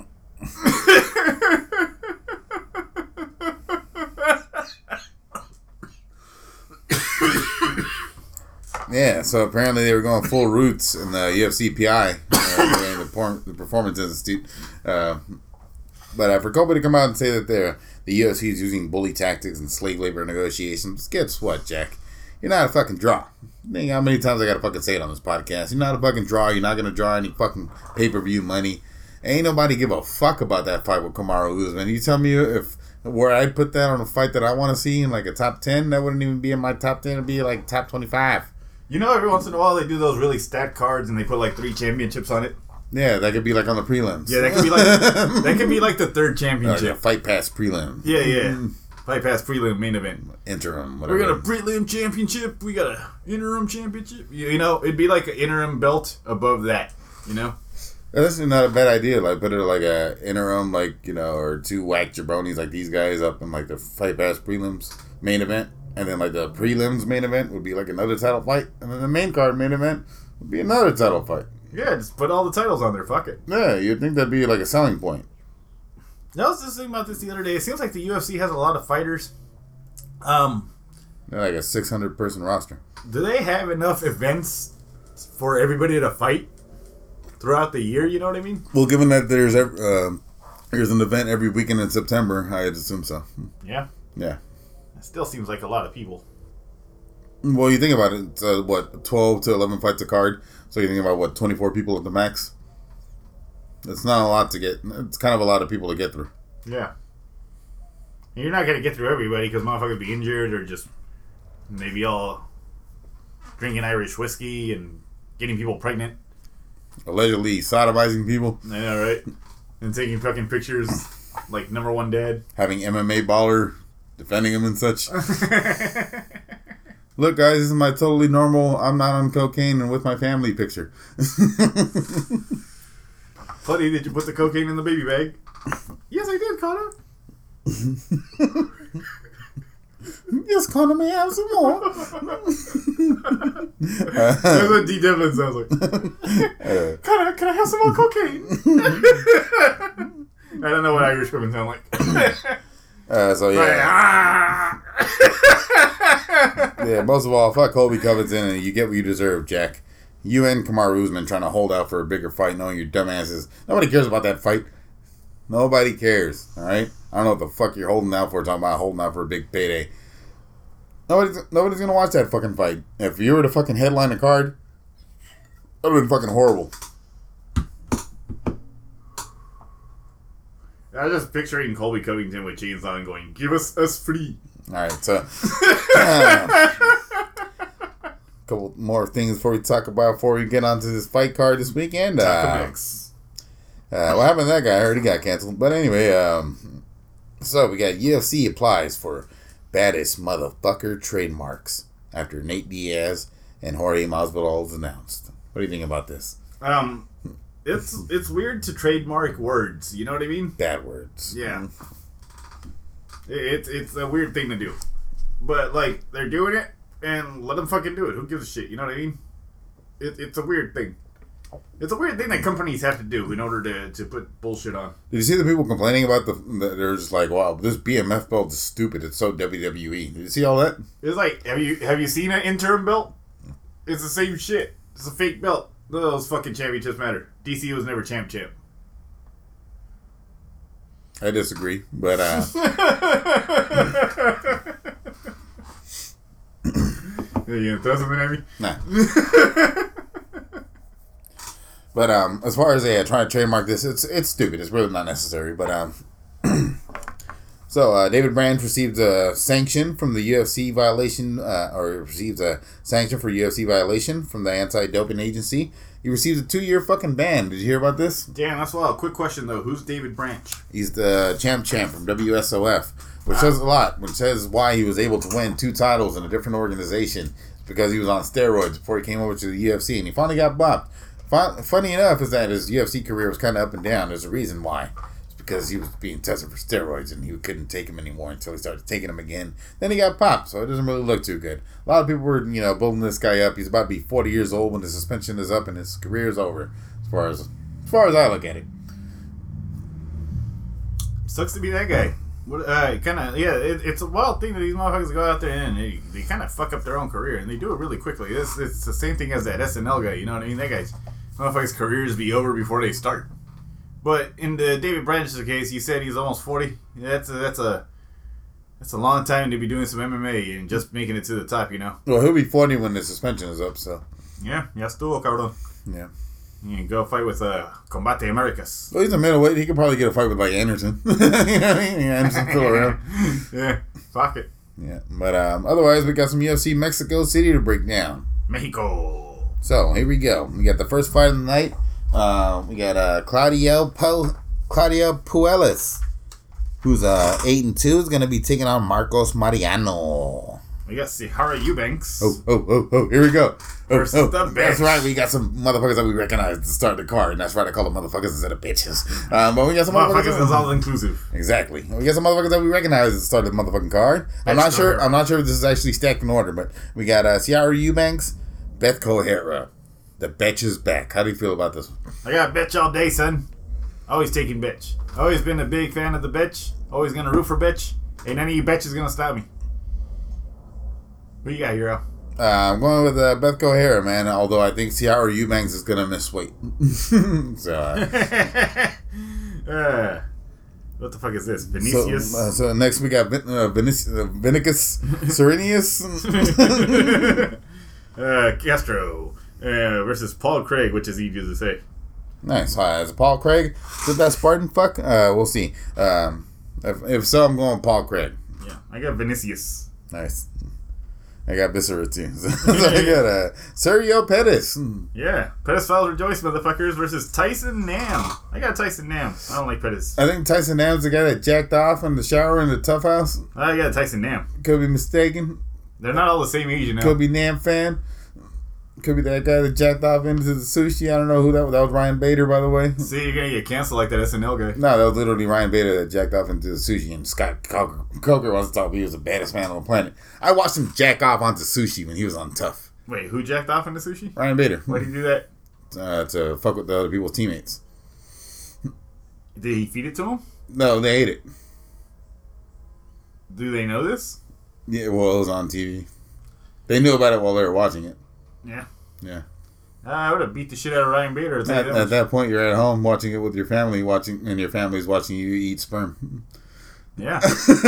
Yeah, so apparently they were going full roots in the UFC PI, the Performance Institute. But for Colby to come out and say that the UFC is using bully tactics and slave labor negotiations, guess what, Jack? You're not a fucking draw. Think how many times I gotta fucking say it on this podcast. You're not a fucking draw. You're not gonna draw any fucking pay-per-view money. Ain't nobody give a fuck about that fight with Kamaru Usman. You tell me if where I'd put that on a fight that I want to see in like a top 10, that wouldn't even be in my top 10. It'd be like top 25. You know, every once in a while they do those really stacked cards and they put like 3 championships on it. Yeah, that could be like on the prelims. Yeah, that could be like the 3rd championship. Yeah, Fight Pass prelim. Yeah. Fight Pass prelim main event. Interim, whatever. We got a prelim championship. We got a interim championship. You know, it'd be like an interim belt above that. You know. That's not a bad idea. Like put it like a interim, like or 2 whack jabronis like these guys up in like the Fight Pass prelims main event, and then like the prelims main event would be like another title fight, and then the main card main event would be another title fight. Yeah, just put all the titles on there. Fuck it. Yeah, you'd think that'd be like a selling point. I was just thinking about this the other day. It seems like the UFC has a lot of fighters. They're like a 600-person roster. Do they have enough events for everybody to fight throughout the year? You know what I mean? Well, given that there's an event every weekend in September, I'd assume so. Yeah. Yeah. It still seems like a lot of people. Well, you think about it. It's, 12 to 11 fights a card. So you think about 24 people at the max. It's not a lot to get. It's kind of a lot of people to get through. Yeah. And you're not gonna get through everybody because motherfuckers be injured or just Maybe all drinking Irish whiskey and getting people pregnant. Allegedly sodomizing people. I know, right? And taking fucking pictures like number one dad. Having MMA baller defending him and such. Look, guys, this is my totally normal, I'm not on cocaine and with my family picture. Buddy, did you put the cocaine in the baby bag? Yes, I did, Connor. Yes, Connor, may I have some more? That's what D. Devlin sounds like. Connor, can I have some more cocaine? I don't know what Irish women sound like. So, yeah. Yeah, most of all, fuck Colby Covington, and you get what you deserve, Jack. You and Kamaru Usman trying to hold out for a bigger fight, knowing your dumbasses. Nobody cares about that fight. Nobody cares, alright? I don't know what the fuck you're holding out for, talking about holding out for a big payday. Nobody's gonna watch that fucking fight. If you were to fucking headline the card, that would have been fucking horrible. I was just picturing Colby Covington with chainsaw and going, "Give us free." Alright, so couple more things before we talk about before we get onto this fight card this weekend. What happened to that guy? I heard he got canceled. But anyway, so we got UFC applies for baddest motherfucker trademarks after Nate Diaz and Jorge Masvidal is announced. What do you think about this? It's weird to trademark words. You know what I mean? Bad words. Yeah. It's a weird thing to do, but like they're doing it, and let them fucking do it. Who gives a shit? You know what I mean? It's a weird thing. It's a weird thing that companies have to do in order to put bullshit on. Did you see the people complaining about they're just like, wow, this BMF belt is stupid. It's so WWE. Did you see all that? It's like, have you seen an interim belt? It's the same shit. It's a fake belt. None of those fucking championships matter. DC was never champ. I disagree, but you gonna throw something at me? Nah. But as far as trying to trademark this, it's stupid. It's really not necessary. But so David Brand received a sanction from the UFC violation, or received a sanction for UFC violation from the anti-doping agency. He received a 2-year fucking ban. Did you hear about this? Damn, that's wild. Quick question though: who's David Branch? He's the champ from WSOF, which says a lot. Which says why he was able to win 2 titles in a different organization. It's because he was on steroids before he came over to the UFC, and he finally got bopped. Funny enough is that his UFC career was kind of up and down. There's a reason why. It's because he was being tested for steroids and he couldn't take them anymore until he started taking them again. Then he got popped, so it doesn't really look too good. A lot of people were, building this guy up. He's about to be 40 years old when the suspension is up and his career is over. As far as I look at it. Sucks to be that guy. It's a wild thing that these motherfuckers go out there and they kind of fuck up their own career, and they do it really quickly. It's the same thing as that SNL guy, you know what I mean? That guy's motherfuckers' careers be over before they start. But in the David Branch's case, he said he's almost 40. That's a long time to be doing some MMA and just making it to the top, Well, he'll be 40 when the suspension is up, so. Yeah, estuvo, cabrón. Yeah. You can go fight with Combate Americas. Well, he's a middleweight. He could probably get a fight with, Anderson. You know what I mean? Anderson still around. Yeah, fuck it. Yeah, but otherwise, we got some UFC Mexico City to break down. Mexico. So, here we go. We got the first fight of the night. We got Claudio Puelles, who's 8-2, is going to be taking on Marcos Mariano. We got Sihara Eubanks. Oh, here we go. Versus the bitch. That's right, we got some motherfuckers that we recognize to start the card, and that's right, I call them motherfuckers instead of bitches. But we got some motherfuckers is all inclusive. Exactly. We got some motherfuckers that we recognize to start the motherfucking card. I'm not sure if this is actually stacked in order, but we got Sihara Eubanks, Beth Kohara. The bitch is back. How do you feel about this one? I got bitch all day, son. Always taking bitch. Always been a big fan of the bitch. Always gonna root for bitch. Ain't none of you bitches gonna stop me. What you got, hero? I'm going with Beth Kohara, man. Although I think Sihara Eubanks is gonna miss weight. What the fuck is this? Vinicius? So next we got Vinicus Serenius. Castro versus Paul Craig, which is easy to say. Nice. Is it Paul Craig? Is it that Spartan fuck? We'll see. If so, I'm going Paul Craig. Yeah, I got Vinicius. Nice. I got Bissera too. So I got Sergio Pettis. Yeah, Pettis files rejoice, motherfuckers, versus Tyson Nam. I got Tyson Nam. I don't like Pettis. I think Tyson Nam's the guy that jacked off in the shower in the Tough House. I got Tyson Nam. Could be mistaken. They're not all the same age, you know. Could be Nam fan. Could be that guy that jacked off into the sushi. I don't know who that was. That was Ryan Bader, by the way. See, you're gonna get canceled like that SNL guy. No, that was literally Ryan Bader that jacked off into the sushi, and Scott Coker wants to talk. He was the baddest man on the planet. I watched him jack off onto sushi when he was on Tough. Wait, who jacked off into sushi? Ryan Bader. Why did he do that? To fuck with the other people's teammates. Did he feed it to him? No, they ate it. Do they know this? Yeah, well, it was on TV. They knew about it while they were watching it. Yeah. Yeah. I would have beat the shit out of Ryan Bader. At that point, you're at home watching it with your family, and your family's watching you eat sperm. Yeah.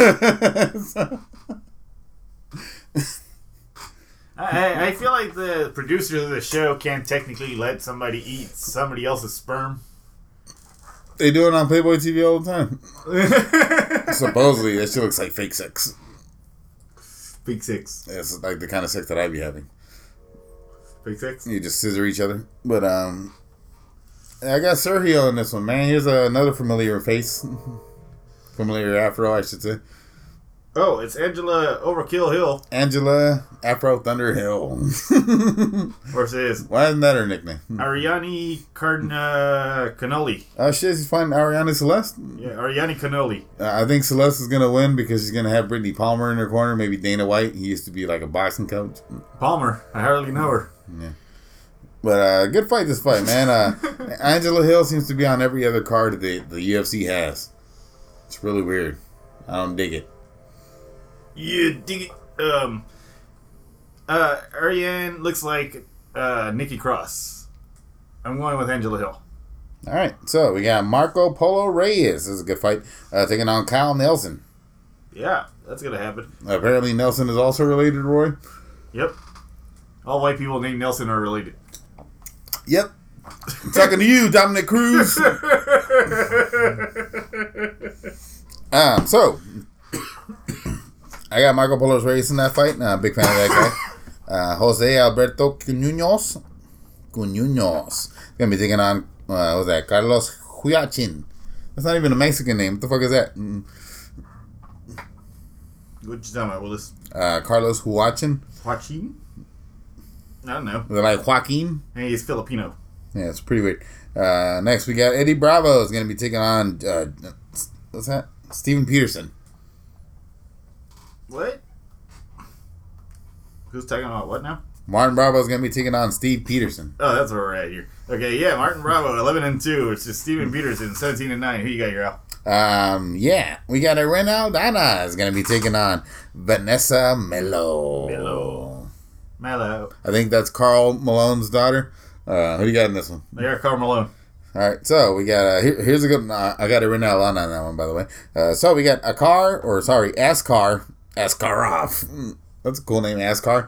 I feel like the producers of the show can't technically let somebody eat somebody else's sperm. They do it on Playboy TV all the time. Supposedly, that shit looks like fake sex. Fake sex. It's like the kind of sex that I'd be having. Fake sex? You just scissor each other. But, I got Sergio in this one, man. Here's another familiar face. Familiar afro, I should say. Oh, it's Angela Overkill Hill. Angela Afro Thunder Hill. Versus Why isn't that her nickname? Ariane Cannoli. Oh, shit, she's fighting Ariane Celeste? Yeah, Ariane Cannoli. I think Celeste is going to win because she's going to have Brittany Palmer in her corner. Maybe Dana White. He used to be like a boxing coach. Palmer. I hardly know her. Yeah. But good fight this fight, man. Angela Hill seems to be on every other card that the UFC has. It's really weird. I don't dig it. You dig it? Ariane looks like Nikki Cross. I'm going with Angela Hill. All right, so we got Marco Polo Reyes. This is a good fight. Taking on Kyle Nelson. Yeah, that's going to happen. Apparently Nelson is also related to Roy. Yep. All white people named Nelson are related. Yep. I'm talking to you, Dominic Cruz. So I got Marco Polo Reyes in that fight. Big fan of that guy. Jose Alberto Cununos. Gonna be taking on what's that? Carlos Huachin. That's not even a Mexican name. What the fuck is that? What you talking about, Willis? Carlos Huachin. Joaquin? I don't know. They're like Joaquin. Hey, he's Filipino. Yeah, it's pretty weird. Next, we got Eddie Bravo is going to be taking on, what's that? Steven Peterson. What? Who's talking about what now? Martin Bravo is going to be taking on Steve Peterson. Oh, that's where we're at here. Okay, yeah, Martin Bravo, 11-2. It's just Steven Peterson, 17-9. Who you got, your Al? Yeah, we got a Renaldana is going to be taking on Vanessa Melo. Mello. I think that's Carl Malone's daughter. Who do you got in this one? I got Carl Malone. All right, so we got here's a good. I got a Renaldana on that one, by the way. So we got Askar Askarov. That's a cool name, Askar.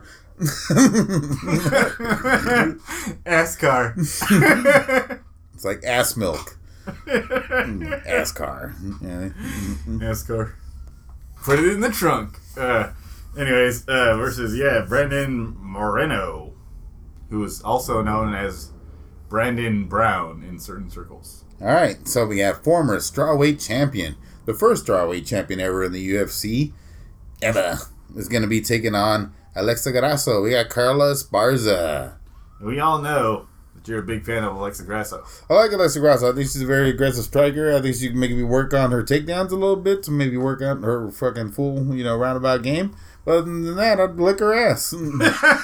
Askar. It's like ass milk. Askar. Yeah. Askar. Put it in the trunk. Anyways, versus, Brandon Moreno, who is also known as Brandon Brown in certain circles. All right, so we have former strawweight champion, the first strawweight champion ever in the UFC, ever, is going to be taking on Alexa Grasso. We got Carla Esparza. We all know that you're a big fan of Alexa Grasso. I like Alexa Grasso. I think she's a very aggressive striker. I think she can maybe work on her takedowns a little bit to maybe work on her fucking full, roundabout game. But other than that, I'd lick her ass. On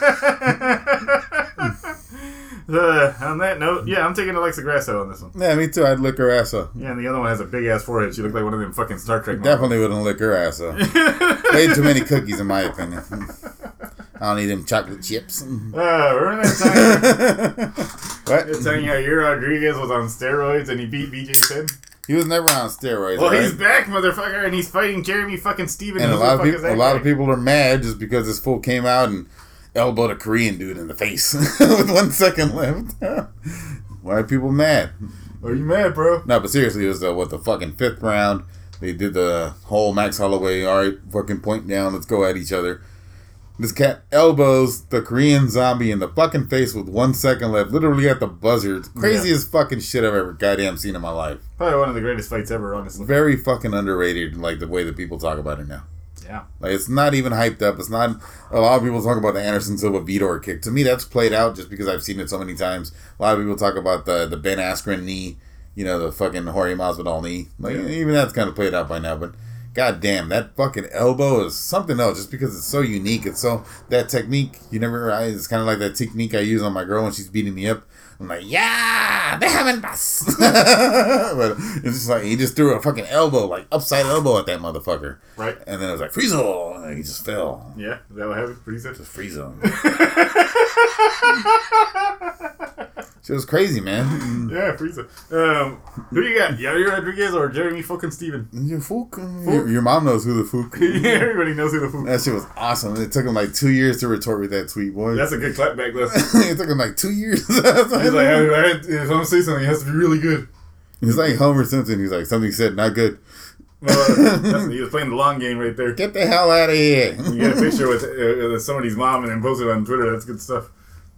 that note, I'm taking Alexa Grasso on this one. Yeah, me too. I'd lick her ass up. Yeah, and the other one has a big ass forehead. She looked like one of them fucking Star Trek models. Definitely wouldn't lick her ass up. Way too many cookies, in my opinion. I don't eat them chocolate chips. Remember that time? What? You're telling how your Rodriguez was on steroids and he beat BJ Penn? He was never on steroids. Well, right? he's back, motherfucker, and he's fighting Jeremy fucking Stevens. And a lot of people are mad just because this fool came out and elbowed a Korean dude in the face with 1 second left. Why are people mad? Are you mad, bro? No, but seriously, it was the fucking 5th round. They did the whole Max Holloway, all right, fucking point down, let's go at each other. This cat elbows the Korean zombie in the fucking face with 1 second left, literally at the buzzer. It's craziest fucking shit I've ever goddamn seen in my life. Probably one of the greatest fights ever, honestly. Very fucking underrated, like the way that people talk about it now. Yeah. Like, it's not even hyped up. It's not. A lot of people talk about the Anderson Silva Vitor kick. To me, that's played out just because I've seen it so many times. A lot of people talk about the Ben Askren knee, you know, the fucking Jorge Masvidal knee. Like, even that's kind of played out by now, but. God damn, that fucking elbow is something else just because it's so unique. It's so, that technique, it's kind of like that technique I use on my girl when she's beating me up. I'm like, yeah, they haven't bus. But it's just like, he just threw a fucking elbow, like upside elbow at that motherfucker. Right. And then it was like, Frieza, and he just fell. Yeah, is that what happened? Frieza? Just Frieza. It was crazy, man. Yeah, Frieza. Who you got? Yair Rodriguez or Jeremy fucking Steven? Your Fook. Your mom knows who the Fook is. Yeah, everybody knows who the Fook That is. shit was awesome. It took him like 2 years to retort with that tweet, boy. That's a good clapback, though. It took him like 2 years. He's like, if I'm going to say something, it has to be really good. He's like Homer Simpson. He's like, something said, not good. He was playing the long game right there. Get the hell out of here. You get a picture with somebody's mom and then post it on Twitter. That's good stuff.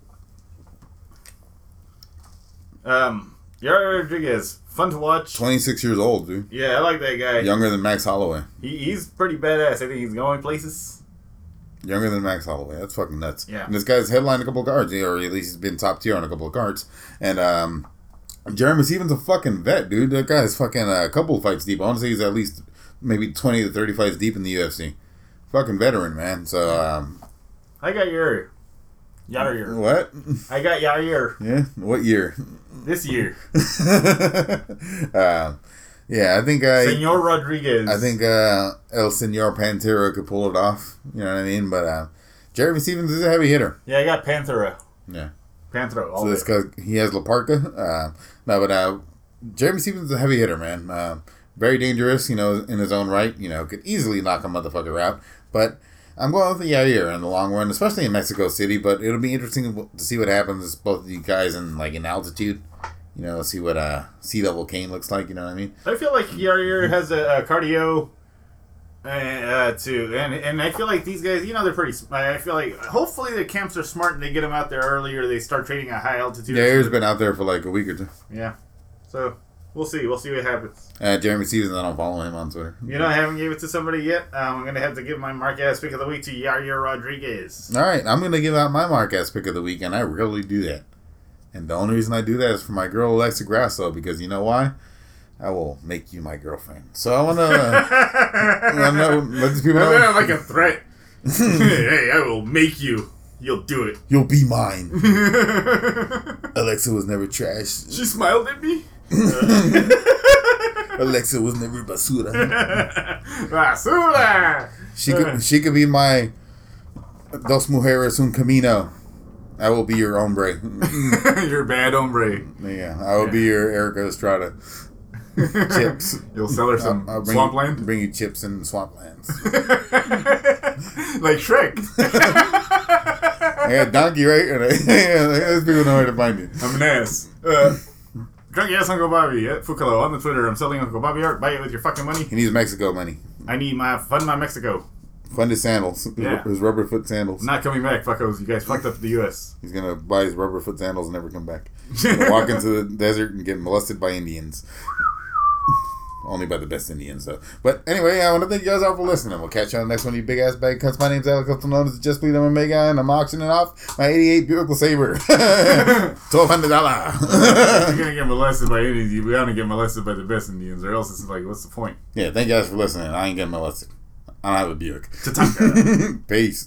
Yair Rodriguez, fun to watch. 26 years old, dude. Yeah, I like that guy. Younger than Max Holloway. He's pretty badass. I think he's going places. Younger than Max Holloway. That's fucking nuts. Yeah. And this guy's headlined a couple of cards, or at least he's been top tier on a couple of cards. And Jeremy Stevens a fucking vet, dude. That guy's fucking a couple of fights deep. I want to say he's at least maybe 20 to 30 fights deep in the UFC. Fucking veteran, man. So, I got Yair. What? I got Yair. Yeah? What year? This year. Yeah, I think Senor Rodriguez. I think El Senor Pantera could pull it off. You know what I mean? But Jeremy Stevens is a heavy hitter. Yeah, I got Panthera. Yeah. Panthera. So that's because he has La Parka. Jeremy Stevens is a heavy hitter, man. Very dangerous, you know, in his own right. You know, could easily knock a motherfucker out. But I'm going with the Yair in the long run, especially in Mexico City. But it'll be interesting to see what happens with both of you guys in altitude. You know, see what sea level Kane looks like. You know what I mean? I feel like Yair has a cardio too, and I feel like these guys, you know, they're pretty. I feel like hopefully the camps are smart and they get them out there earlier. They start training at high altitude. Yair's been out there for like a week or two. Yeah, so we'll see. We'll see what happens. Jeremy Stevens, I don't follow him on Twitter. You know, I haven't gave it to somebody yet. I'm gonna have to give my mark ass pick of the week to Yair Rodriguez. All right, I'm gonna give out my mark ass pick of the week, and I rarely do that. And the only reason I do that is for my girl Alexa Grasso, because you know why? I will make you my girlfriend. So I want to let these people know. Like a threat. Hey, I will make you. You'll do it. You'll be mine. Alexa was never trash. She smiled at me. Alexa was never basura. Basura. She could be my Dos Mujeres Un Camino. I will be your hombre. Your bad hombre. Yeah, I will be your Erica Estrada. Chips. You'll sell her some swampland? Bring you chips and swamplands. Like Shrek. I got Donkey, right? Those people know where to find you. I'm an ass. Drunk ass Uncle Bobby at Fukalo on the Twitter. I'm selling Uncle Bobby art. Buy it with your fucking money. He needs Mexico money. I need fund my Mexico. Fund his sandals. Yeah. His rubber foot sandals. Not coming back, fuckos. You guys fucked up the U.S. He's going to buy his rubber foot sandals and never come back. He's going to walk into the desert and get molested by Indians. Only by the best Indians, though. But anyway, I want to thank you guys all for listening. We'll catch you on the next one, you big ass bag cuts. My name's Alex, also known as Just Bleed MMA Guy, and I'm auctioning off my 88 Buick LeSabre. $1,200. You're going to get molested by Indians. You're going to get molested by the best Indians, or else it's like, what's the point? Yeah, thank you guys for listening. I ain't getting molested. I don't have a Buick. Tatanka. Peace.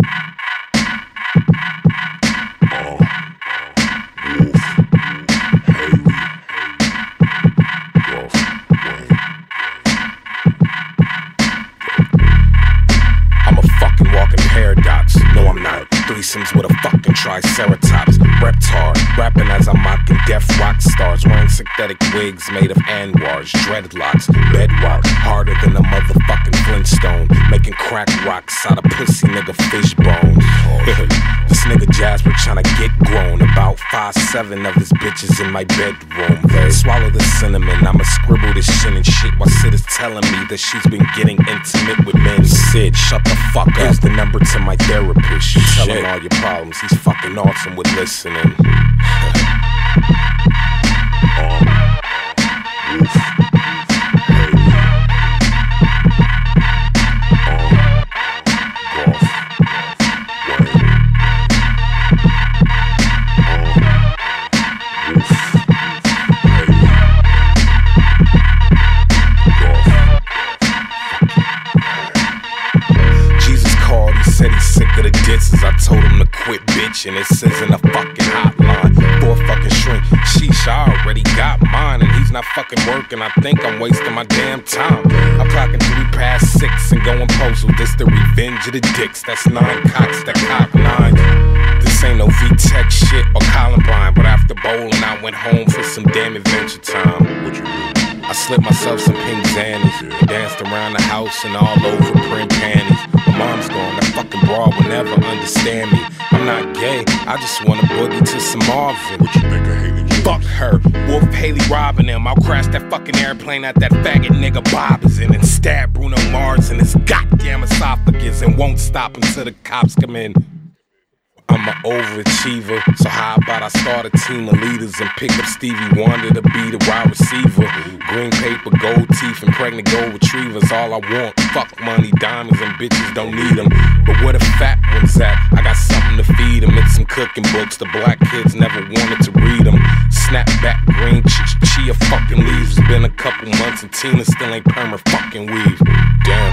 I'm a fucking walking paradox. No, I'm not. Threesomes with a fucking triceratops. Repped hard, rapping as I'm mocking deaf rock stars. Wearing synthetic wigs made of anwars, dreadlocks, bedrock, harder than a motherfucking Flintstone. Making crack rocks out of pussy nigga fish bones. This nigga Jasper tryna get grown. About 5'7" of his bitches in my bedroom. Swallow the cinnamon, I'ma scribble this shit and shit while Sid is telling me that she's been getting intimate with men. Sid, shut the fuck up. Here's the number to my therapist. You tell him all your problems, he's fucking awesome with listening. I told him to quit bitching, this isn't a fucking hotline for a fucking shrink. Sheesh, I already got mine, and he's not fucking working. I think I'm wasting my damn time. I'm clocking 6:03 and going postal. This the revenge of the dicks. That's 9 cocks that cock 9. This ain't no V-Tech shit or Columbine, but after bowling, I went home for some damn adventure time. What you do? I slipped myself some pink Xannies and danced around the house and all over print panties. My mom's gone, that fucking broad will never understand me. I'm not gay, I just wanna boogie to some Marvin. What you think of Haley? Fuck her, Wolf Haley robbing him. I'll crash that fucking airplane at that faggot nigga Bob is in and stab Bruno Mars in his goddamn esophagus and won't stop until the cops come in. I'm an overachiever, so how about I start a team of leaders and pick up Stevie Wonder to be the wide receiver? Green paper, gold teeth, and pregnant gold retrievers, all I want. Fuck money, diamonds, and bitches don't need them. But where the fat ones at? I got something to feed them. It's some cooking books, the black kids never wanted to read them. Snapback green, chia fucking leaves. It's been a couple months and Tina still ain't perma fucking weave. Damn.